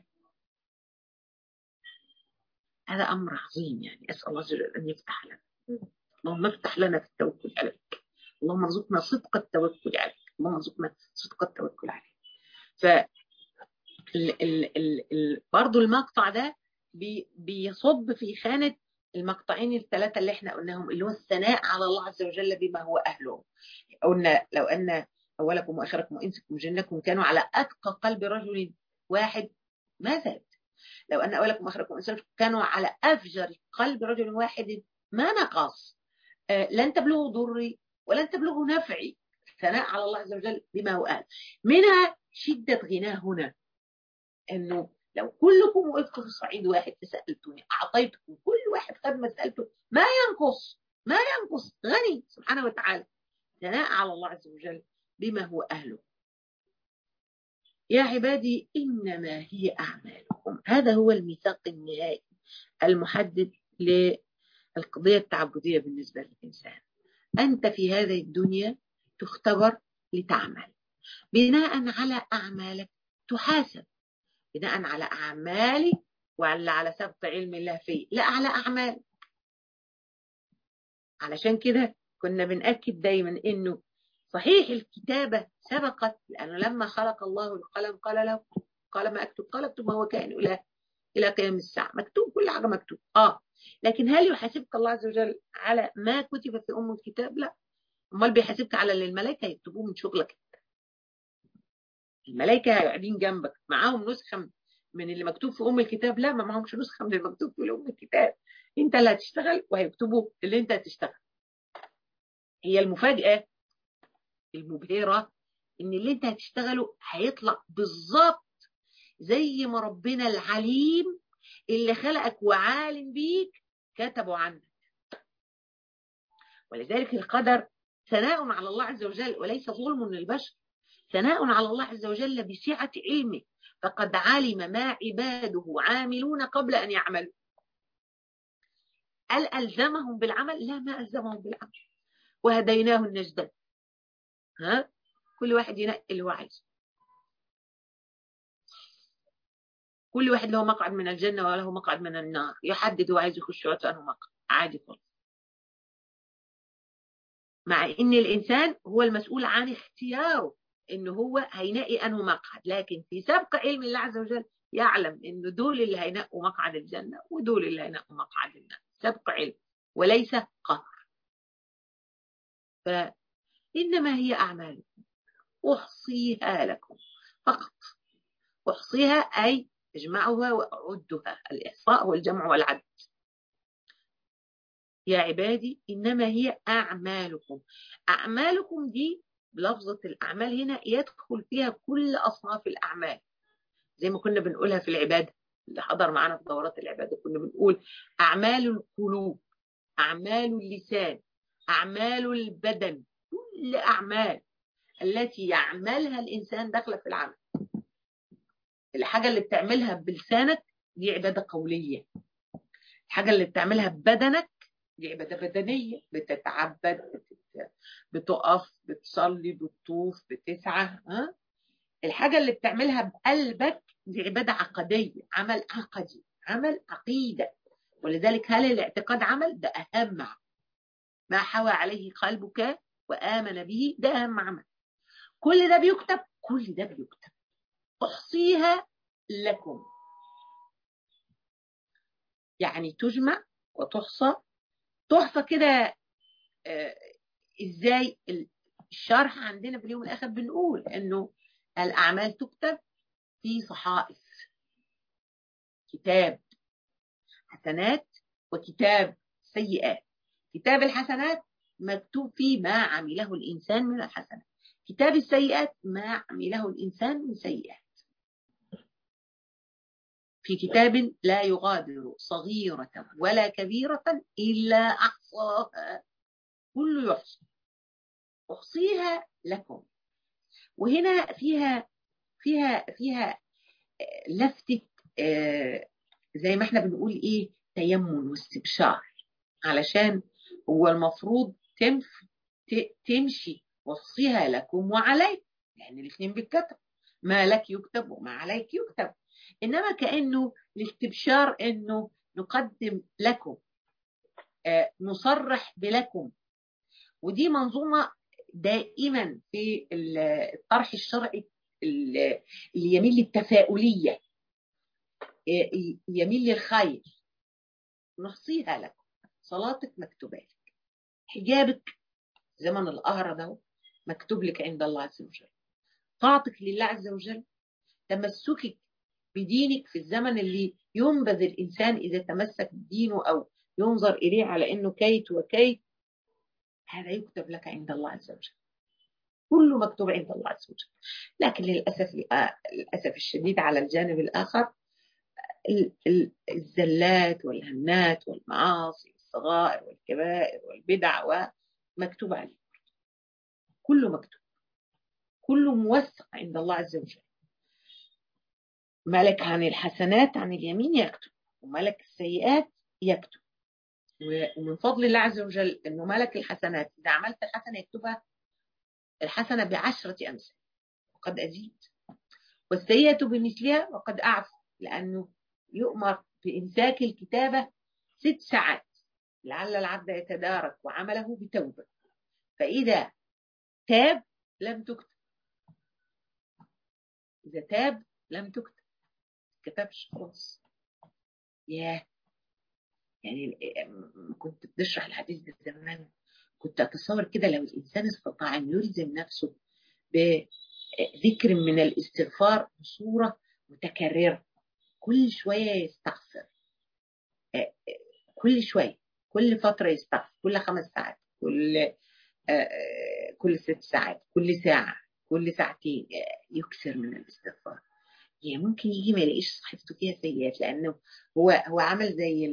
هذا أمر عظيم. يعني أسأل الله عز وجل أن يفتح لنا. اللهم افتح لنا في التوكل عليك، اللهم ارزقنا صدق التوكل عليك، اللهم ارزقنا صدق التوكل عليك. ف ال ال ال ال برضو المقطع ده بي بيصب في خانة المقطعين الثلاثة اللي احنا قلناهم، اللي هو الثناء على الله عز وجل بما هو أهله. قلنا لو أن أولكم وآخركم وإنسكم وجنكم كانوا على أتقى قلب رجل واحد ما زاد، لو أن أولكم وآخركم وإنسكم كانوا على أفجر قلب رجل واحد ما نقص. آه لن تبلغوا ضري ولن تبلغوا نفعي. ثناء على الله عز وجل بما هو أهل. منها شدة غناه هنا، انه لو كلكم وقفتوا في صعيد واحد فسالتوني اعطيتكم، كل واحد خد ما سالته ما ينقص، ما ينقص، غني سبحانه وتعالى. ثناء على الله عز وجل بما هو اهله. يا عبادي انما هي اعمالكم، هذا هو الميثاق النهائي المحدد للقضيه التعبديه بالنسبه للانسان. انت في هذه الدنيا تختبر لتعمل، بناء على اعمالك تحاسب، بناء على أعمالي ولا على سبق علم الله فيه؟ لا، على أعمال. علشان كده كنا بنأكد دايما إنه صحيح الكتابة سبقت، لأنه لما خلق الله القلم قال له قال ما أكتب، قال اكتب ما هو كائن إلى إلى قيام الساعة، مكتوب كل حاجة مكتوب. آه لكن هل يحاسبك الله عز وجل على ما كتب في أم الكتاب؟ لا. أمال بيحاسبك على اللي الملائكة يكتبوه من شغلك. الملائكة قاعدين جنبك معاهم نسخة من اللي مكتوب في أم الكتاب؟ لا، ما معهمش نسخة من اللي مكتوب في أم الكتاب. أنت اللي هتشتغل وهيكتبوا اللي أنت هتشتغل. هي المفاجأة المبهرة إن اللي أنت هتشتغله هيطلع بالظبط زي ما ربنا العليم اللي خلقك وعالم بيك كتبوا عنك. ولذلك القدر ثناء على الله عز وجل وليس ظلم للبشر، ثناء على الله عز وجل بسعة علمه، فقد علم ما عباده عاملون قبل أن يعملوا. هل ألزمهم بالعمل؟ لا، ما ألزمهم بالعمل. وهديناه النجدين، ها كل واحد ينقي اللي هو عايزه، كل واحد له مقعد من الجنة وله مقعد من النار، يحدد هو عايز يخش وقت أنه مقعد عادي خالص. مع إن الإنسان هو المسؤول عن اختياره إنه هو هينقي أنه مقعد، لكن في سبق علم الله عز وجل يعلم إنه دول اللي هينقوا مقعد الجنة ودول اللي هينقوا مقعد النار. سبق علم وليس قهر. فإنما هي أعمالكم أحصيها لكم فقط. أحصيها أي اجمعها وأعدها. الإحصاء هو الجمع والعد. يا عبادي إنما هي أعمالكم. أعمالكم دي بلفظة الأعمال هنا يدخل فيها كل أصناف الأعمال، زي ما كنا بنقولها في العبادة. اللي حضر معنا في دورات العبادة كنا بنقول أعمال القلوب، أعمال اللسان، أعمال البدن، كل أعمال التي يعملها الإنسان داخلة في العمل. الحاجة اللي بتعملها بلسانك دي عبادة قولية، الحاجة اللي بتعملها ببدنك دي عبادة بدنية، بتتعبد، بتت... بتقف، بتصلي، بتطوف، بتسعى. ها؟ الحاجة اللي بتعملها بقلبك دي عبادة عقدية، عمل عقدي، عمل عقيدة. ولذلك هل الاعتقاد عمل؟ ده أهم عمل. ما حوى عليه قلبك وآمن به ده أهم عمل. كل ده بيكتب، كل ده بيكتب. أحصيها لكم، يعني تجمع وتحصى. تحصى كده آه ازاي؟ الشرح عندنا في اليوم الآخر بنقول انه الأعمال تكتب في صحائف، كتاب حسنات وكتاب سيئات. كتاب الحسنات مكتوب فيه ما عمله الإنسان من الحسنات، كتاب السيئات ما عمله الإنسان من سيئات. في كتاب لا يغادر صغيرة ولا كبيرة إلا أحصاها، كله يحصى. أحصيها لكم. وهنا فيها فيها فيها لفتة آه زي ما احنا بنقول ايه، تيمم واستبشار. علشان هو المفروض تنف تمشي وصيها لكم وعليك، يعني الاثنين بالكتب، ما لك يكتب وما عليك يكتب. انما كأنه الاستبشار انه نقدم لكم، آه نصرح بلكم. ودي منظومة دائما في الطرح الشرعي اللي يميل للتفاؤلية، يميل للخير. نحصيها لكم. صلاتك مكتوبة لك، حجابك زمن القهر ده مكتوب لك عند الله عز وجل، طاعتك لله عز وجل، تمسكك بدينك في الزمن اللي ينبذ الإنسان إذا تمسك بدينه أو ينظر إليه على أنه كيت وكيت، هذا يكتب لك عند الله عز وجل. كله مكتوب عند الله عز وجل. لكن للأسف للأسف الشديد على الجانب الآخر الزلات والهنات والمعاصي والصغائر والكبائر والبدع ومكتوب عليه، كله مكتوب، كله موثق عند الله عز وجل. ملك عن الحسنات عن اليمين يكتب، وملك السيئات يكتب. ومن فضل الله عز وجل انه ملك الحسنات اذا عملت الحسنه يكتبها الحسنه بعشره امثال وقد ازيد، والسيئه بمثلها وقد اعفو، لانه يؤمر بامساك الكتابه ست ساعات لعل العبد يتدارك وعمله بتوبه، فاذا تاب لم تكتب، اذا تاب لم تكتب، كتبش خلاص. ياه، يعني كنت بتشرح الحديث ده زمان كنت أتصور كده لو الإنسان استطاع أن يلزم نفسه بذكر من الاستغفار بصورة متكررة، كل شوية يستغفر، كل شوية، كل فترة يستغفر، كل خمس ساعات، كل كل ست ساعات، كل ساعة، كل ساعتين، يكثر من الاستغفار. يعني ممكن يجي ما يلاقيش صحيفته فيها سيئات، لأنه هو هو عمل زي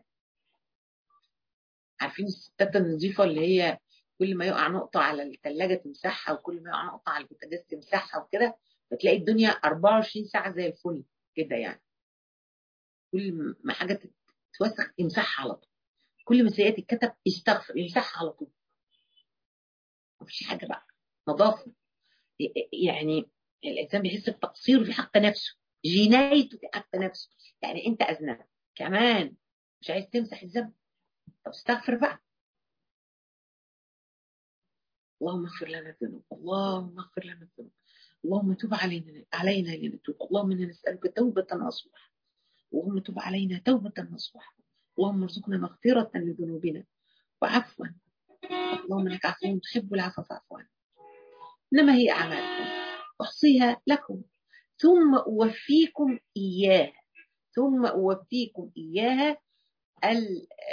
عارفين الستات النظيفة اللي هي كل ما يقع نقطة على الثلاجة تمسحها، وكل ما يقع نقطة على البوتاجاز تمسحها وكده، فتلاقي الدنيا أربعة وعشرين ساعة زي الفل كده. يعني كل ما حاجة تتوسخ يمسحها على طول، كل ما سيئات الكتب يستغفر يمسحها على طول. مفيش حاجة بقى، نظافة. يعني الإنسان بيحس بتقصيره في حق نفسه، جنايته في حق نفسه. يعني أنت أذنبت كمان مش عايز تمسح الذنب، طب استغفر بقى. اللهم اغفر لنا الذنوب، اللهم اغفر لنا الذنوب، اللهم تب علينا علينا لنتوب، اللهم انا نسالك توبه نصوحه، اللهم تب علينا توبه نصوحه، اللهم ارزقنا مغفره لذنوبنا وعفوا، اللهم انك عفو تحب العفو فاعف عنا. انما هي اعمالكم احصيها لكم ثم اوفيكم اياها، ثم اوفيكم اياها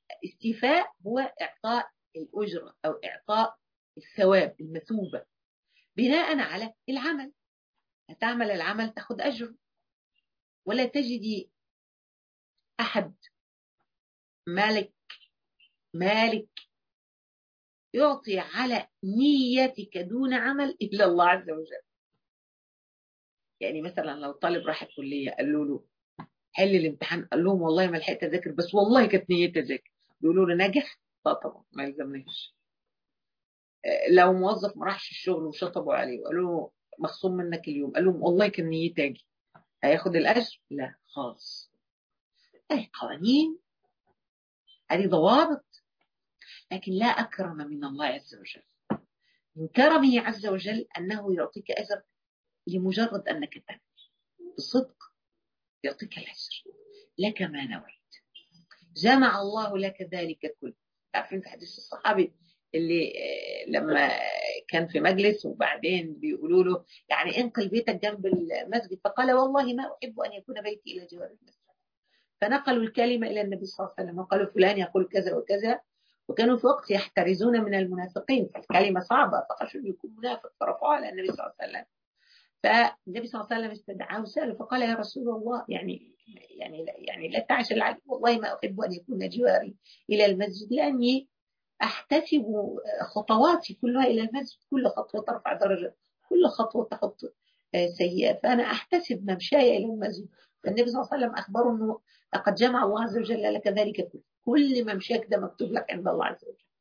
الاستيفاء هو إعطاء الأجرة أو إعطاء الثواب المثوبة بناء على العمل. هتعمل العمل تاخد أجر، ولا تجدي أحد مالك مالك يعطي على نيتك دون عمل إلا الله عز وجل. يعني مثلا لو طالب راح الكلية قالوا له حل الامتحان، قال لهم والله ما لحقت أذاكر بس والله كانت نيتي أذاكر، بيقولوا له نجح؟ لا طبعا ما يلزمناش. لو موظف ما راحش الشغل وشطبوا عليه وقالوا له مخصوم منك اليوم، قال لهم والله كان نيتي أجي، هياخد الأجر؟ لا خالص. أي قوانين، هذه ضوابط، لكن لا أكرم من الله عز وجل. من كرمه عز وجل أنه يعطيك أجر لمجرد أنك تعمل بصدق، يعطيك الأجر لك ما نويت. جمع الله لك ذلك كله. عارفين في حديث الصحابي اللي لما كان في مجلس وبعدين بيقولوا له يعني انقل بيتك جنب المسجد، فقال والله ما أحب أن يكون بيتي إلى جوار المسجد. فنقلوا الكلمة إلى النبي صلى الله عليه وسلم وقالوا فلان يقول كذا وكذا، وكانوا في وقت يحترزون من المنافقين، فالكلمة صعبة فخشوا يكون منافق فرفعوا على النبي صلى الله عليه وسلم. فالنبي صلى الله عليه وسلم استدعاه وسأله فقال يا رسول الله يعني يعني يعني لا تعش العدل، والله ما أحب أن يكون جواري إلى المسجد لأني أحتسب خطواتي كلها إلى المسجد، كل خطوة ترفع درجة، كل خطوة تحط سيئة، فأنا أحتسب ممشاي إلى المسجد. فالنبي صلى الله عليه وسلم أخبره أنه لقد جمع الله عز وجل لك ذلك كله، كل ممشاك ده مكتوب لك عند الله عز وجل،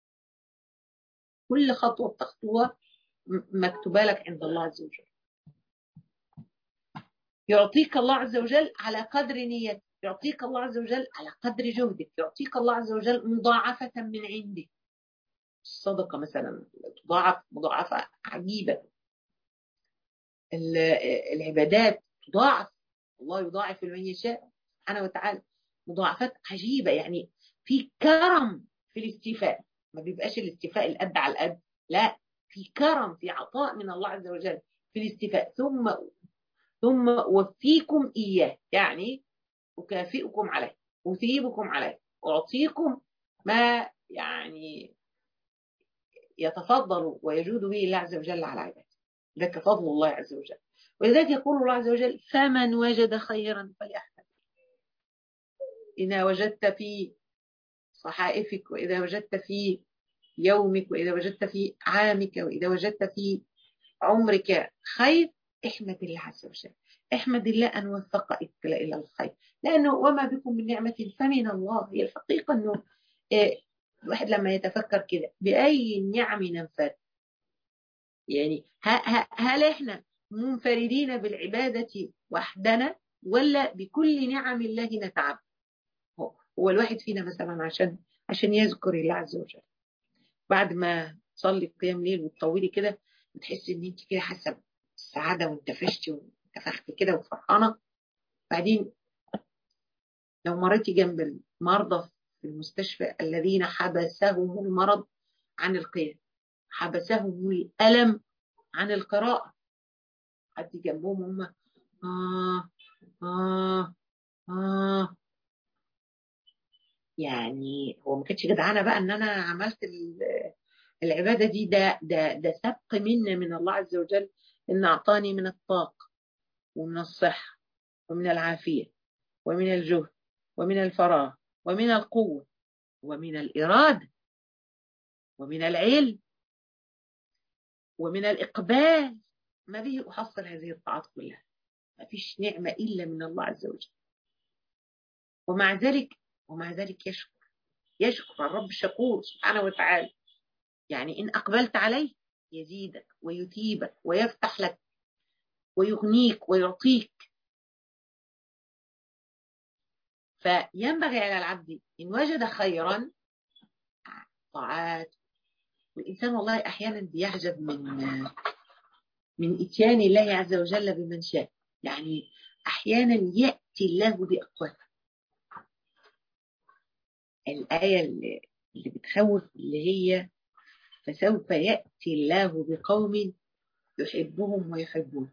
كل خطوة بتخطوها مكتوبة لك عند الله عز وجل. يعطيك الله عز وجل على قدر نيتك، يعطيك الله عز وجل على قدر جهدك، يعطيك الله عز وجل مضاعفة من عنده. الصدقة مثلا تضاعف مضاعفة عجيبة، العبادات تضاعف، الله يضاعف لمن يشاء سبحانه وتعالى مضاعفات عجيبة. يعني في كرم في الاستيفاء، ما بيبقاش الاستيفاء القد على القد، لا، في كرم، في عطاء من الله عز وجل في الاستيفاء. ثم ثم وفيكم إياه، يعني أكافئكم عليه، أثيبكم عليه، أعطيكم ما يعني يتفضل ويجود به الله عز وجل على عباده، ذاك فضل الله عز وجل. ولذلك يقول الله عز وجل فمن وجد خيرا فليحمد. إذا وجدت في صحائفك، وإذا وجدت في يومك، وإذا وجدت في عامك، وإذا وجدت في عمرك خير، احمد الله عز وجل، احمد الله أن وفقك إلى الخير، لأنه وما بكم من نعمة فمن الله. هي الحقيقة أنه الواحد لما يتفكر كده بأي نعم ننفذ، يعني هل احنا منفردين بالعبادة وحدنا ولا بكل نعم الله نتعب؟ هو الواحد فينا مثلا عشان عشان يذكر الله عز وجل، بعد ما تصلي قيام ليل وتطولي كده بتحسي ان انت كده حاسه بالسعاده وانتفشتي وانتفختي كده وفرحانه. بعدين لو مريتي جنب المرضى في المستشفى الذين حبسهم المرض عن القيام، حبسهم الألم عن القراءة، حد جنبهم هم آه آه آه يعني هو ما كانتش جدعانة بقى ان انا عملت العبادة دي، ده ده ده سبق منا من الله عز وجل ان اعطاني من الطاقة ومن الصحة ومن العافية ومن الجهد ومن الفراغ ومن القوة ومن الإرادة ومن العلم ومن الإقبال. ما به أحصل هذه الطاعات كلها؟ ما فيش نعمة إلا من الله عز وجل. ومع ذلك ومع ذلك يشكر يشكر الرب الشكور سبحانه وتعالى. يعني إن أقبلت عليه يزيدك ويثيبك ويفتح لك ويغنيك ويعطيك. فينبغي على العبد إن وجد خيرا طاعات. والإنسان والله أحيانا بيعجب من من إتيان الله عز وجل بمن شاء. يعني أحيانا يأتي الله بأقوام. الآية اللي, اللي بتخوف اللي هي فسوف يأتي الله بقوم يحبهم ويحبون.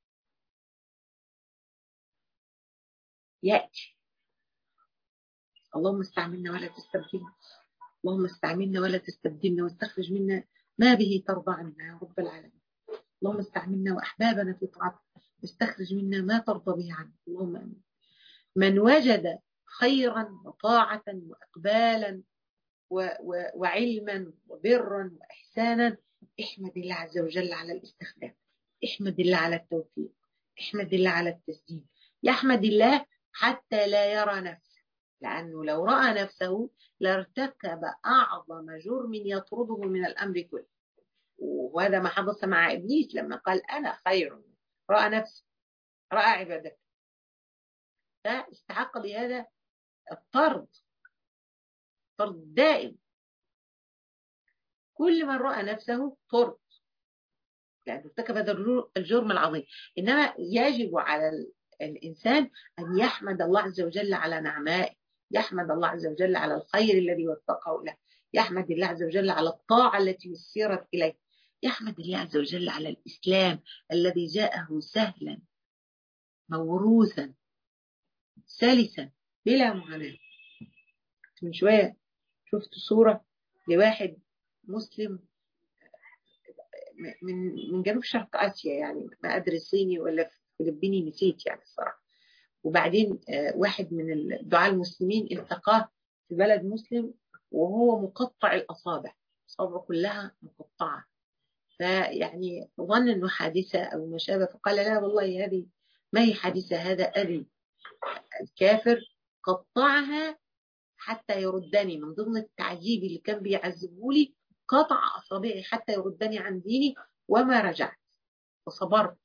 يأتي اللهم استعملنا ولا تستبدلنا، اللهم استعملنا ولا تستبدلنا، واستخرج منا ما به ترضى عنا يا رب العالمين. اللهم استعملنا وأحبابنا في طاعتك، واستخرج منا ما ترضى به عنا، اللهم آمين. من وجد خيرا وطاعة وإقبالا و و وعلما وبرا وإحسانا، احمد الله عز وجل على الاستخدام، احمد الله على التوفيق، احمد الله على التسديد. يحمد الله حتى لا يرى نفسه، لأنه لو رأى نفسه لارتكب أعظم جرم يطرده من الأمر كله. وهذا ما حدث مع إبليس لما قال أنا خير، رأى نفسه، رأى عبادته، فاستحق بهذا الطرد، طرد دائم. كل من رأى نفسه طرد لأنه ارتكب هذا الجرم العظيم. إنما يجب على الإنسان أن يحمد الله عز وجل على نعمائه، يحمد الله عز وجل على الخير الذي وفقه له، يحمد الله عز وجل على الطاعة التي يسرت إليه، يحمد الله عز وجل على الإسلام الذي جاءه سهلا موروثا سلسا بلا معاناة. من شوية شفت صورة لواحد مسلم من من جنوب شرق آسيا، يعني ما أدري صيني ولا فلبيني، نسيت يعني الصراحة. وبعدين واحد من الدعاة المسلمين التقاه في بلد مسلم وهو مقطع الأصابع، أصابعه كلها مقطعة، فيعني ظن أنه حادثة أو ما شابه، فقال لا والله هذه ما هي حادثة، هذا أبي الكافر قطعها حتى يردني. من ضمن التعذيب اللي كان بيعذبه لي قطع أصابعي حتى يردني عن ديني، وما رجعت وصبرت.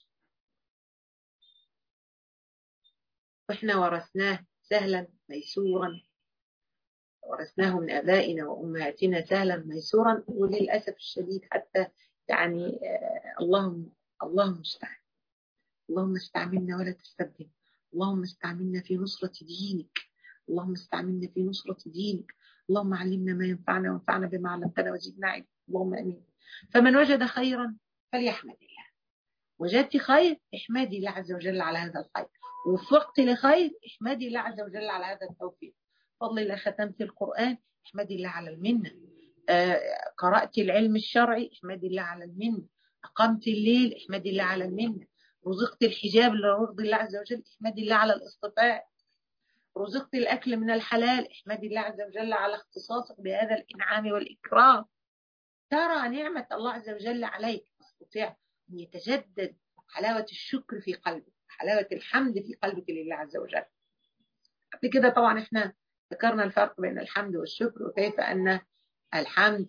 وإحنا ورثناه سهلا ميسورا، ورثناه من آبائنا وأمهاتنا سهلا ميسورا، وللأسف الشديد حتى يعني آه اللهم اللهم استعان، اللهم استعملنا ولا تستبدل، اللهم استعملنا في نصرة دينك، اللهم استعملنا في نصرة دينك، اللهم علمنا ما ينفعنا وانفعنا بما علمتنا وزدنا علما، اللهم امين. فمن وجد خيرا فليحمد الله، وجدت خير احمدي الله عز وجل على هذا الخير، وفقت لخير احمدي الله عز وجل على هذا التوفيق. فضل الله ختمت القرآن احمدي الله على المنة، آه قرأت العلم الشرعي احمدي الله على المنة، أقمت الليل احمدي الله على المنة، رزقت الحجاب لرضي الله عز وجل احمدي الله على الاصطفاء، رزقت الأكل من الحلال احمدي الله عز وجل على اختصاصك بهذا الإنعام والإكرام. ترى نعمة الله عز وجل عليك، تستطيع أن يتجدد حلاوة الشكر في قلبك، حلاوة الحمد في قلبك لله عز وجل. قبل كده طبعا احنا ذكرنا الفرق بين الحمد والشكر، وكيف أن الحمد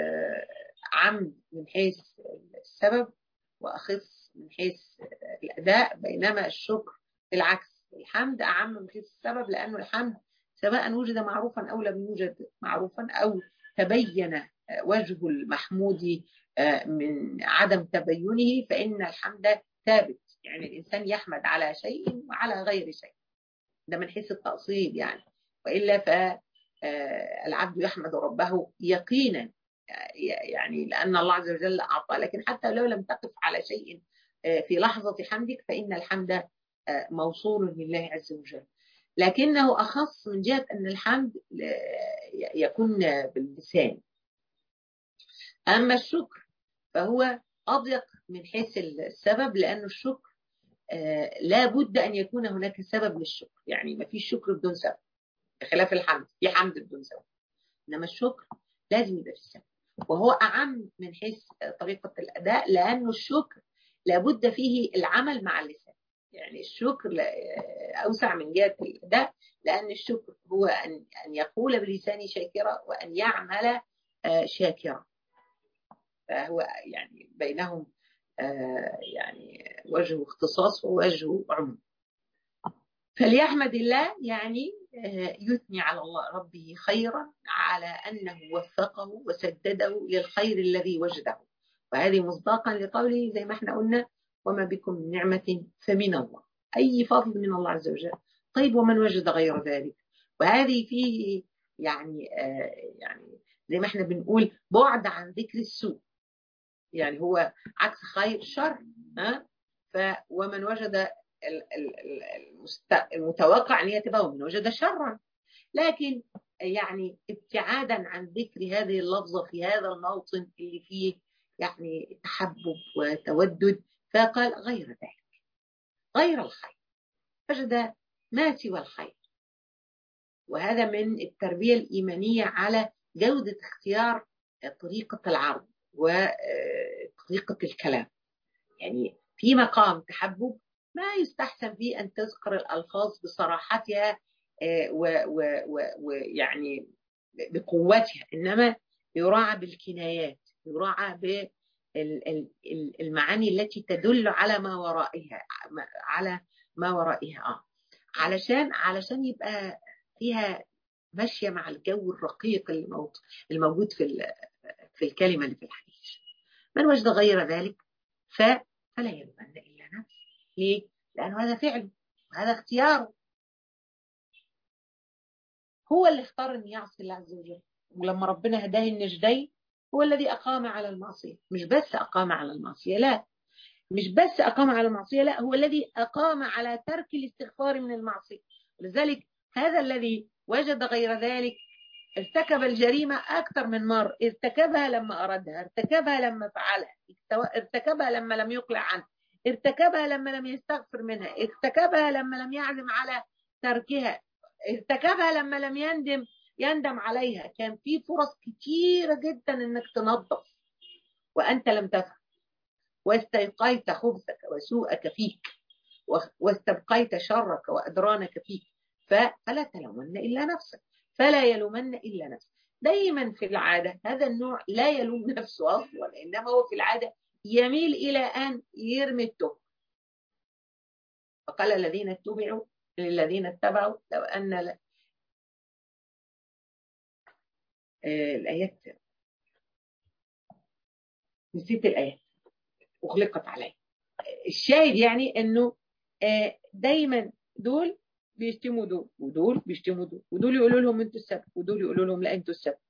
عمد من حيث السبب وأخص من حيث الأداء، بينما الشكر بالعكس، الحمد أعم من حيث السبب، لأنه الحمد سواء وجد معروفا أو لم يوجد معروفا، أو تبين وجه المحمود من عدم تبينه، فإن الحمد ثابت. يعني الإنسان يحمد على شيء وعلى غير شيء، ده من حيث التأصيل يعني. وإلا فالعبد يحمد ربه يقينا، يعني لأن الله عز وجل أعطى. لكن حتى لو لم تقف على شيء في لحظة حمدك فإن الحمد موصول لله عز وجل، لكنه أخص من جهة أن الحمد يكون باللسان. أما الشكر فهو أضيق من حيث السبب، لأن الشكر لا بد أن يكون هناك سبب للشكر، يعني ما فيش شكر بدون سبب، بخلاف الحمد، في حمد بدون سبب، إنما الشكر لازم يبقى في سبب، وهو أعم من حيث طريقة الأداء، لأنه الشكر لابد فيه العمل مع اللسان. يعني الشكر أوسع من جهة الأداء، لأن الشكر هو أن أن يقول بلسانه شاكرا وأن يعمل شاكرا، فهو يعني بينهم يعني وجه اختصاص ووجه عموم. فليحمد الله يعني يثني على الله ربه خيرا على أنه وفقه وسدده للخير الذي وجده، وهذه مصداقا لقوله زي ما احنا قلنا وما بكم من نعمة فمن الله، أي فضل من الله عز وجل. طيب ومن وجد غير ذلك؟ وهذه فيه يعني آه يعني زي ما احنا بنقول بعد عن ذكر السوء، يعني هو عكس خير شر. ها ف ومن وجد المتوقع ان هي تبقى ومن وجد شرا، لكن يعني ابتعادا عن ذكر هذه اللفظة في هذا الموطن اللي فيه يعني تحبب وتودد، فقال غير ذلك، غير الخير، وجد ما سوى الخير. وهذا من التربية الإيمانية على جودة اختيار طريقة العرض وطريقة الكلام. يعني في مقام تحبب ما يستحسن فيه أن تذكر الألفاظ بصراحتها ويعني بقوتها، إنما يراعى بالكنايات، يراعى بالمعاني التي تدل على ما ورائها، على ما ورائها آه. علشان علشان يبقى فيها ماشية مع الجو الرقيق الموجود في في الكلمة اللي في الحديث. من وجد غير ذلك فلا يلومن إلا نفسه. ليه؟ لأنه هذا فعله وهذا اختياره، هو اللي اختار أن يعصي الله عز وجل. ولما ربنا هداه النجدين هو الذي أقام على المعصية، مش بس أقام على المعصية، لا مش بس أقام على المعصية، لا هو الذي أقام على ترك الاستغفار من المعصية. لذلك هذا الذي وجد غير ذلك ارتكب الجريمة أكثر من مرة، ارتكبها لما أرادها، ارتكبها لما فعلها، ارتكبها لما لم يقلع عنها، ارتكبها لما لم يستغفر منها، ارتكبها لما لم يعزم على تركها، ارتكبها لما لم يندم يندم عليها. كان في فرص كتيرة جدا انك تنظف وأنت لم تفعل، واستيقيت خبثك وسوءك فيك، واستبقيت شرك وأدرانك فيك، فلا تلومن إلا نفسك، فلا يلومن إلا نفسه. دايما في العادة هذا النوع لا يلوم نفسه أصلا، إنما هو في العادة يميل إلى أن يرمي التهم. فقال الذين اتبعوا للذين اتبعوا لو أن ل... آه الآيات نسيت الآيات أغلقت علي. الشاهد يعني أنه آه دايما دول بيشتموا دول، ودول بيشتموا دول، ودول يقولوا لهم انتوا السبب، ودول يقولوا لهم لا انتوا السبب.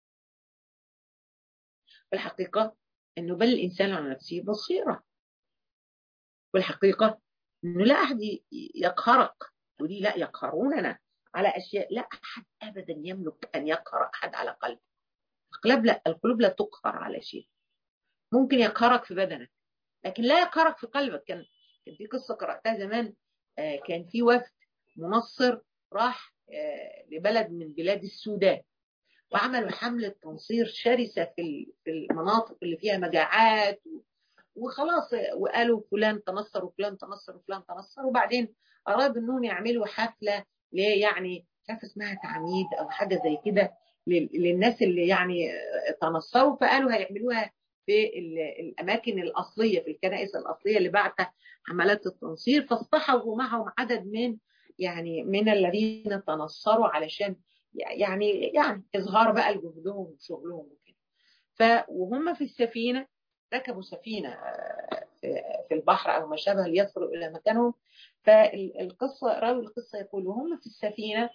والحقيقة انه بل الانسان على نفسه بصيرة، والحقيقة انه لا احد يقهرك، ودي لا يقهروننا على اشياء، لا احد ابدا يملك ان يقهر احد على قلبه. القلوب لا القلوب لا تقهر على شيء. ممكن يقهرك في بدنك لكن لا يقهرك في قلبك. كان كان في قصة قرأتها زمان، كان في وفد منصر راح لبلد من بلاد السودان، وعملوا حملة تنصير شرسة في في المناطق اللي فيها مجاعات، وخلاص وقالوا فلان تنصر وفلان تنصر وفلان تنصر، وبعدين أرادوا أنهم يعملوا حفلة ليه، يعني مش عارفة اسمها تعميد أو حاجة زي كده للناس اللي يعني تنصروا، فقالوا هيعملوها في الأماكن الأصلية، في الكنائس الأصلية اللي بعتها حملات التنصير. فاصطحبوا معهم عدد من يعني من الذين تنصروا علشان يعني يعني إظهار بقى لجهدهم وشغلهم وكده. ف وهم في السفينة ركبوا سفينة في البحر أو ما شابه ليصلوا إلى مكانهم. فالقصة راوي القصة يقول وهم في السفينة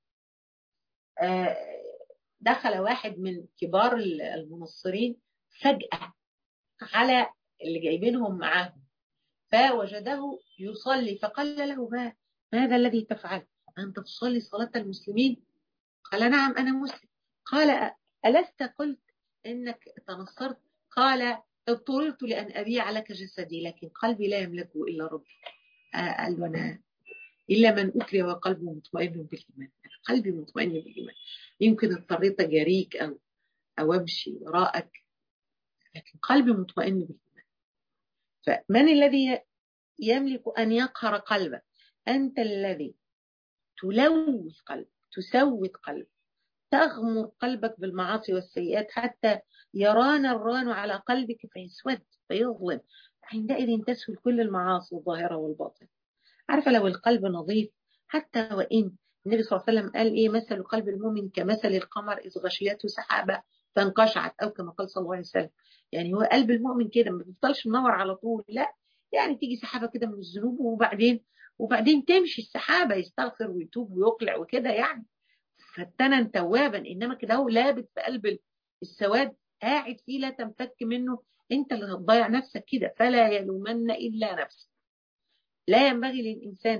دخل واحد من كبار المنصرين فجأة على اللي جايبينهم معاهم، فوجده يصلي، فقال له ما ماذا الذي تفعل؟ أنت تصلي صلاة المسلمين؟ قال نعم أنا مسلم. قال ألست قلت إنك تنصرت؟ قال اضطررت لأن أبيع لك جسدي لكن قلبي لا يملكه إلا ربي. قال له أنا إلا من أكره وقلبه مطمئن بالإيمان، قلبي مطمئن بالإيمان، يمكن اضطريت أجاريك أو أو أمشي وراءك لكن قلبي مطمئن بالإيمان. فمن الذي يملك أن يقهر قلبك؟ أنت الذي تلوث قلبك، تسود قلبك، تغمر قلبك بالمعاصي والسيئات حتى يران الران على قلبك فيسود فيظلم، عندئذ تسهل كل المعاصي الظاهرة والباطنة. عارفة لو القلب نظيف حتى وإن النبي صلى الله عليه وسلم قال إيه مثل قلب المؤمن كمثل القمر إذ غشيته سحابة فانقشعت، أو كما قال صلى الله عليه وسلم. يعني هو قلب المؤمن كده ما بيفضلش منور على طول، لا يعني تيجي سحابة كده من الذنوب وبعدين وبعدين تمشي السحابة، يستغفر ويتوب ويقلع وكده يعني فتنا توابا. إنما كده هو لابت في قلب السواد قاعد فيه لا تمتك منه، انت اللي هتضيع نفسك كده. فلا يلومن إلا نفسه. لا ينبغي للإنسان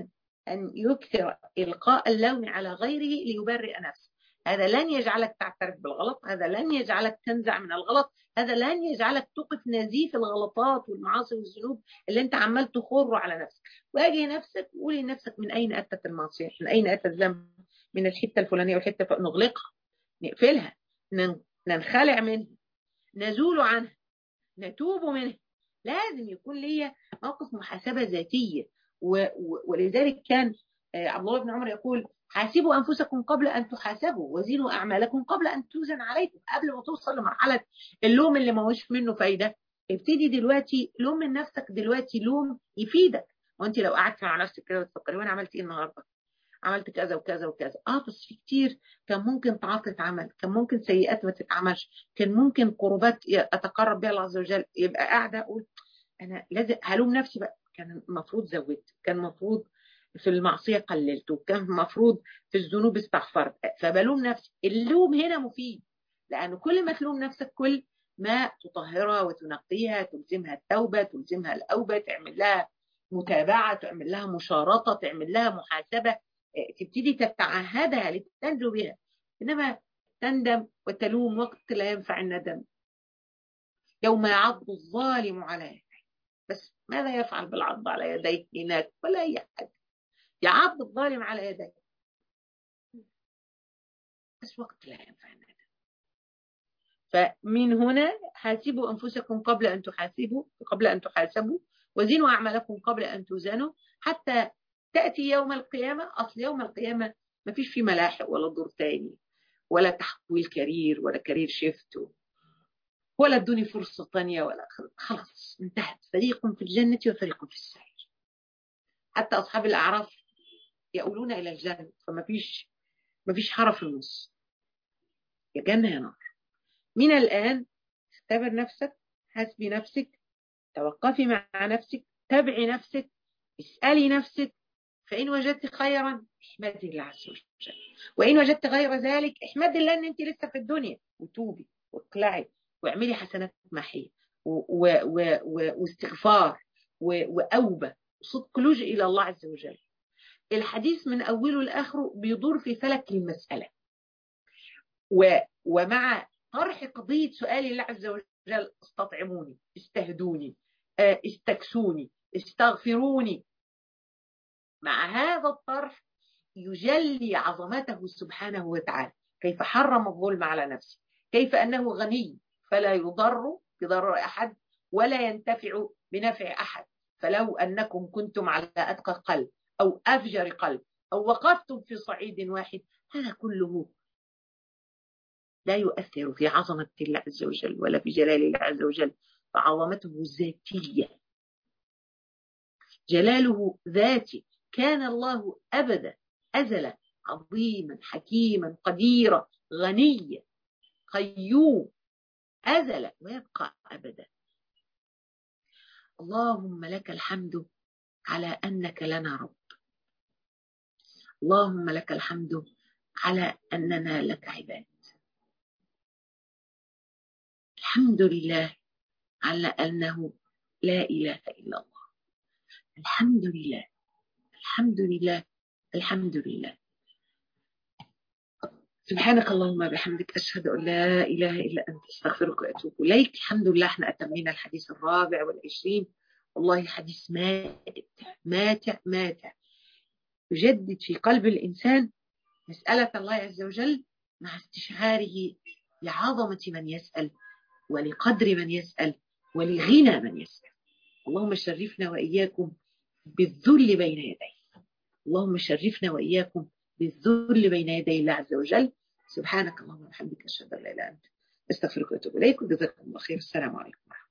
أن يكثر إلقاء اللوم على غيره ليبرئ نفسه. هذا لن يجعلك تعترف بالغلط، هذا لن يجعلك تنزع من الغلط، هذا لن يجعلك توقف نزيف الغلطات والمعاصي والذنوب اللي انت عمال تخر على نفسك. واجه نفسك وقولي لنفسك من أين أتت المعصية، من أين أتى الذنب، من الحتة الفلانية والحتة الفلانية، نغلقها، نقفلها، ننخلع منها، نزول عنها، نتوب منها. لازم يكون ليا موقف محاسبة ذاتية. ولذلك كان عبد الله بن عمر يقول: حاسبوا أنفسكم قبل أن تحاسبوا، وزنوا أعمالكم قبل أن توزن عليكم. قبل ما توصل لمرحلة اللوم اللي ما هوش منه فايدة، ابتدي دلوقتي لوم من نفسك، دلوقتي لوم يفيدك. وانت لو قعدت مع نفسك كده وتفكري: وانا عملت ايه النهارده؟ عملت كذا وكذا وكذا. اه بس في كتير كان ممكن طاعات تتعمل، كان ممكن سيئات ما تتعملش، كان ممكن قربات اتقرب بها الله عز وجل. يبقى قاعده اقول انا لازم هلوم نفسي بقى. كان المفروض زودت، كان المفروض في المعصيه قللت، وكان المفروض في الذنوب استغفرت، فبلوم نفسي. اللوم هنا مفيد، لانه كل ما تلوم نفسك كل ما تطهرها وتنقيها، تلزمها التوبه، تلزمها الاوبه، تعمل لها متابعه، تعمل لها مشارطه، تعمل لها محاسبه، تبتدي تتعهدها لتنجو بها. انما تندم وتلوم وقت لا ينفع الندم. يوم يعض الظالم على يديه، بس ماذا يفعل بالعض على يديه هناك؟ ولا اي حاجه. يعض الظالم على يديه بس وقت لا ينفع الندم. فمن هنا حاسبوا انفسكم قبل ان تحاسبوا، قبل ان تحاسبوا، وزنوا اعمالكم قبل ان توزنوا، حتى تاتي يوم القيامه. اصل يوم القيامه ما فيش فيه ملاحق ولا دور تاني ولا تحويل كارير ولا كارير شيفت ولا ادوني فرصه ثانيه، ولا خلاص انتهت. فريق في الجنه وفريق في السعير. حتى اصحاب الاعراف يؤولون الى الجنه، فما فيش ما فيش حرف في النص، يا جنه يا نار. من الان اختبر نفسك، حاسبي نفسك، توقفي مع نفسك، تابعي نفسك، اسالي نفسك. فان وجدت خيرا احمدي الله عز وجل، وان وجدت غير ذلك احمدي الله ان انت لسه في الدنيا، وتوبي واقلعي واعملي حسنات محيه واستغفار واوبه وصدق لجئ الى الله عز وجل. الحديث من اوله لاخره بيدور في فلك المساله، ومع طرح قضيه سؤال الله عز وجل: استطعموني، استهدوني، استكسوني، استغفروني. مع هذا الطرح يجلي عظمته سبحانه وتعالى، كيف حرم الظلم على نفسه، كيف أنه غني فلا يضر بضرر أحد ولا ينتفع بنفع أحد. فلو أنكم كنتم على أتقى قلب أو أفجر قلب أو وقفتم في صعيد واحد، هذا كله لا يؤثر في عظمة الله عز وجل ولا في جلال الله عز وجل. فعظمته ذاتية، جلاله ذاتي. كان الله أبدا أزلا عظيما حكيما قديرا غنيا قيوم، أزلا ويبقى أبدا. اللهم لك الحمد على أنك لنا رب، اللهم لك الحمد على أننا لك عباد. الحمد لله على أنه لا إله إلا الله. الحمد لله الحمد لله الحمد لله. سبحانك اللهم بحمدك أشهد أن لا إله إلا أنت أستغفرك وأتوب إليك. الحمد لله احنا أتمينا الحديث الرابع والعشرين. والله حديث ماتع ماتع ماتع، يجدد في قلب الإنسان مسألة الله عز وجل مع استشعاره لعظمة من يسأل ولقدر من يسأل ولغنى من يسأل. اللهم شرفنا وإياكم بالذل بين يديه، اللهم شرفنا وإياكم بالذل بين يدي الله عز وجل. سبحانك اللهم وبحمدك أشهد أن لا إله إلا أنت أستغفرك وأتوب إليك، وجزاكم الله خير. السلام عليكم.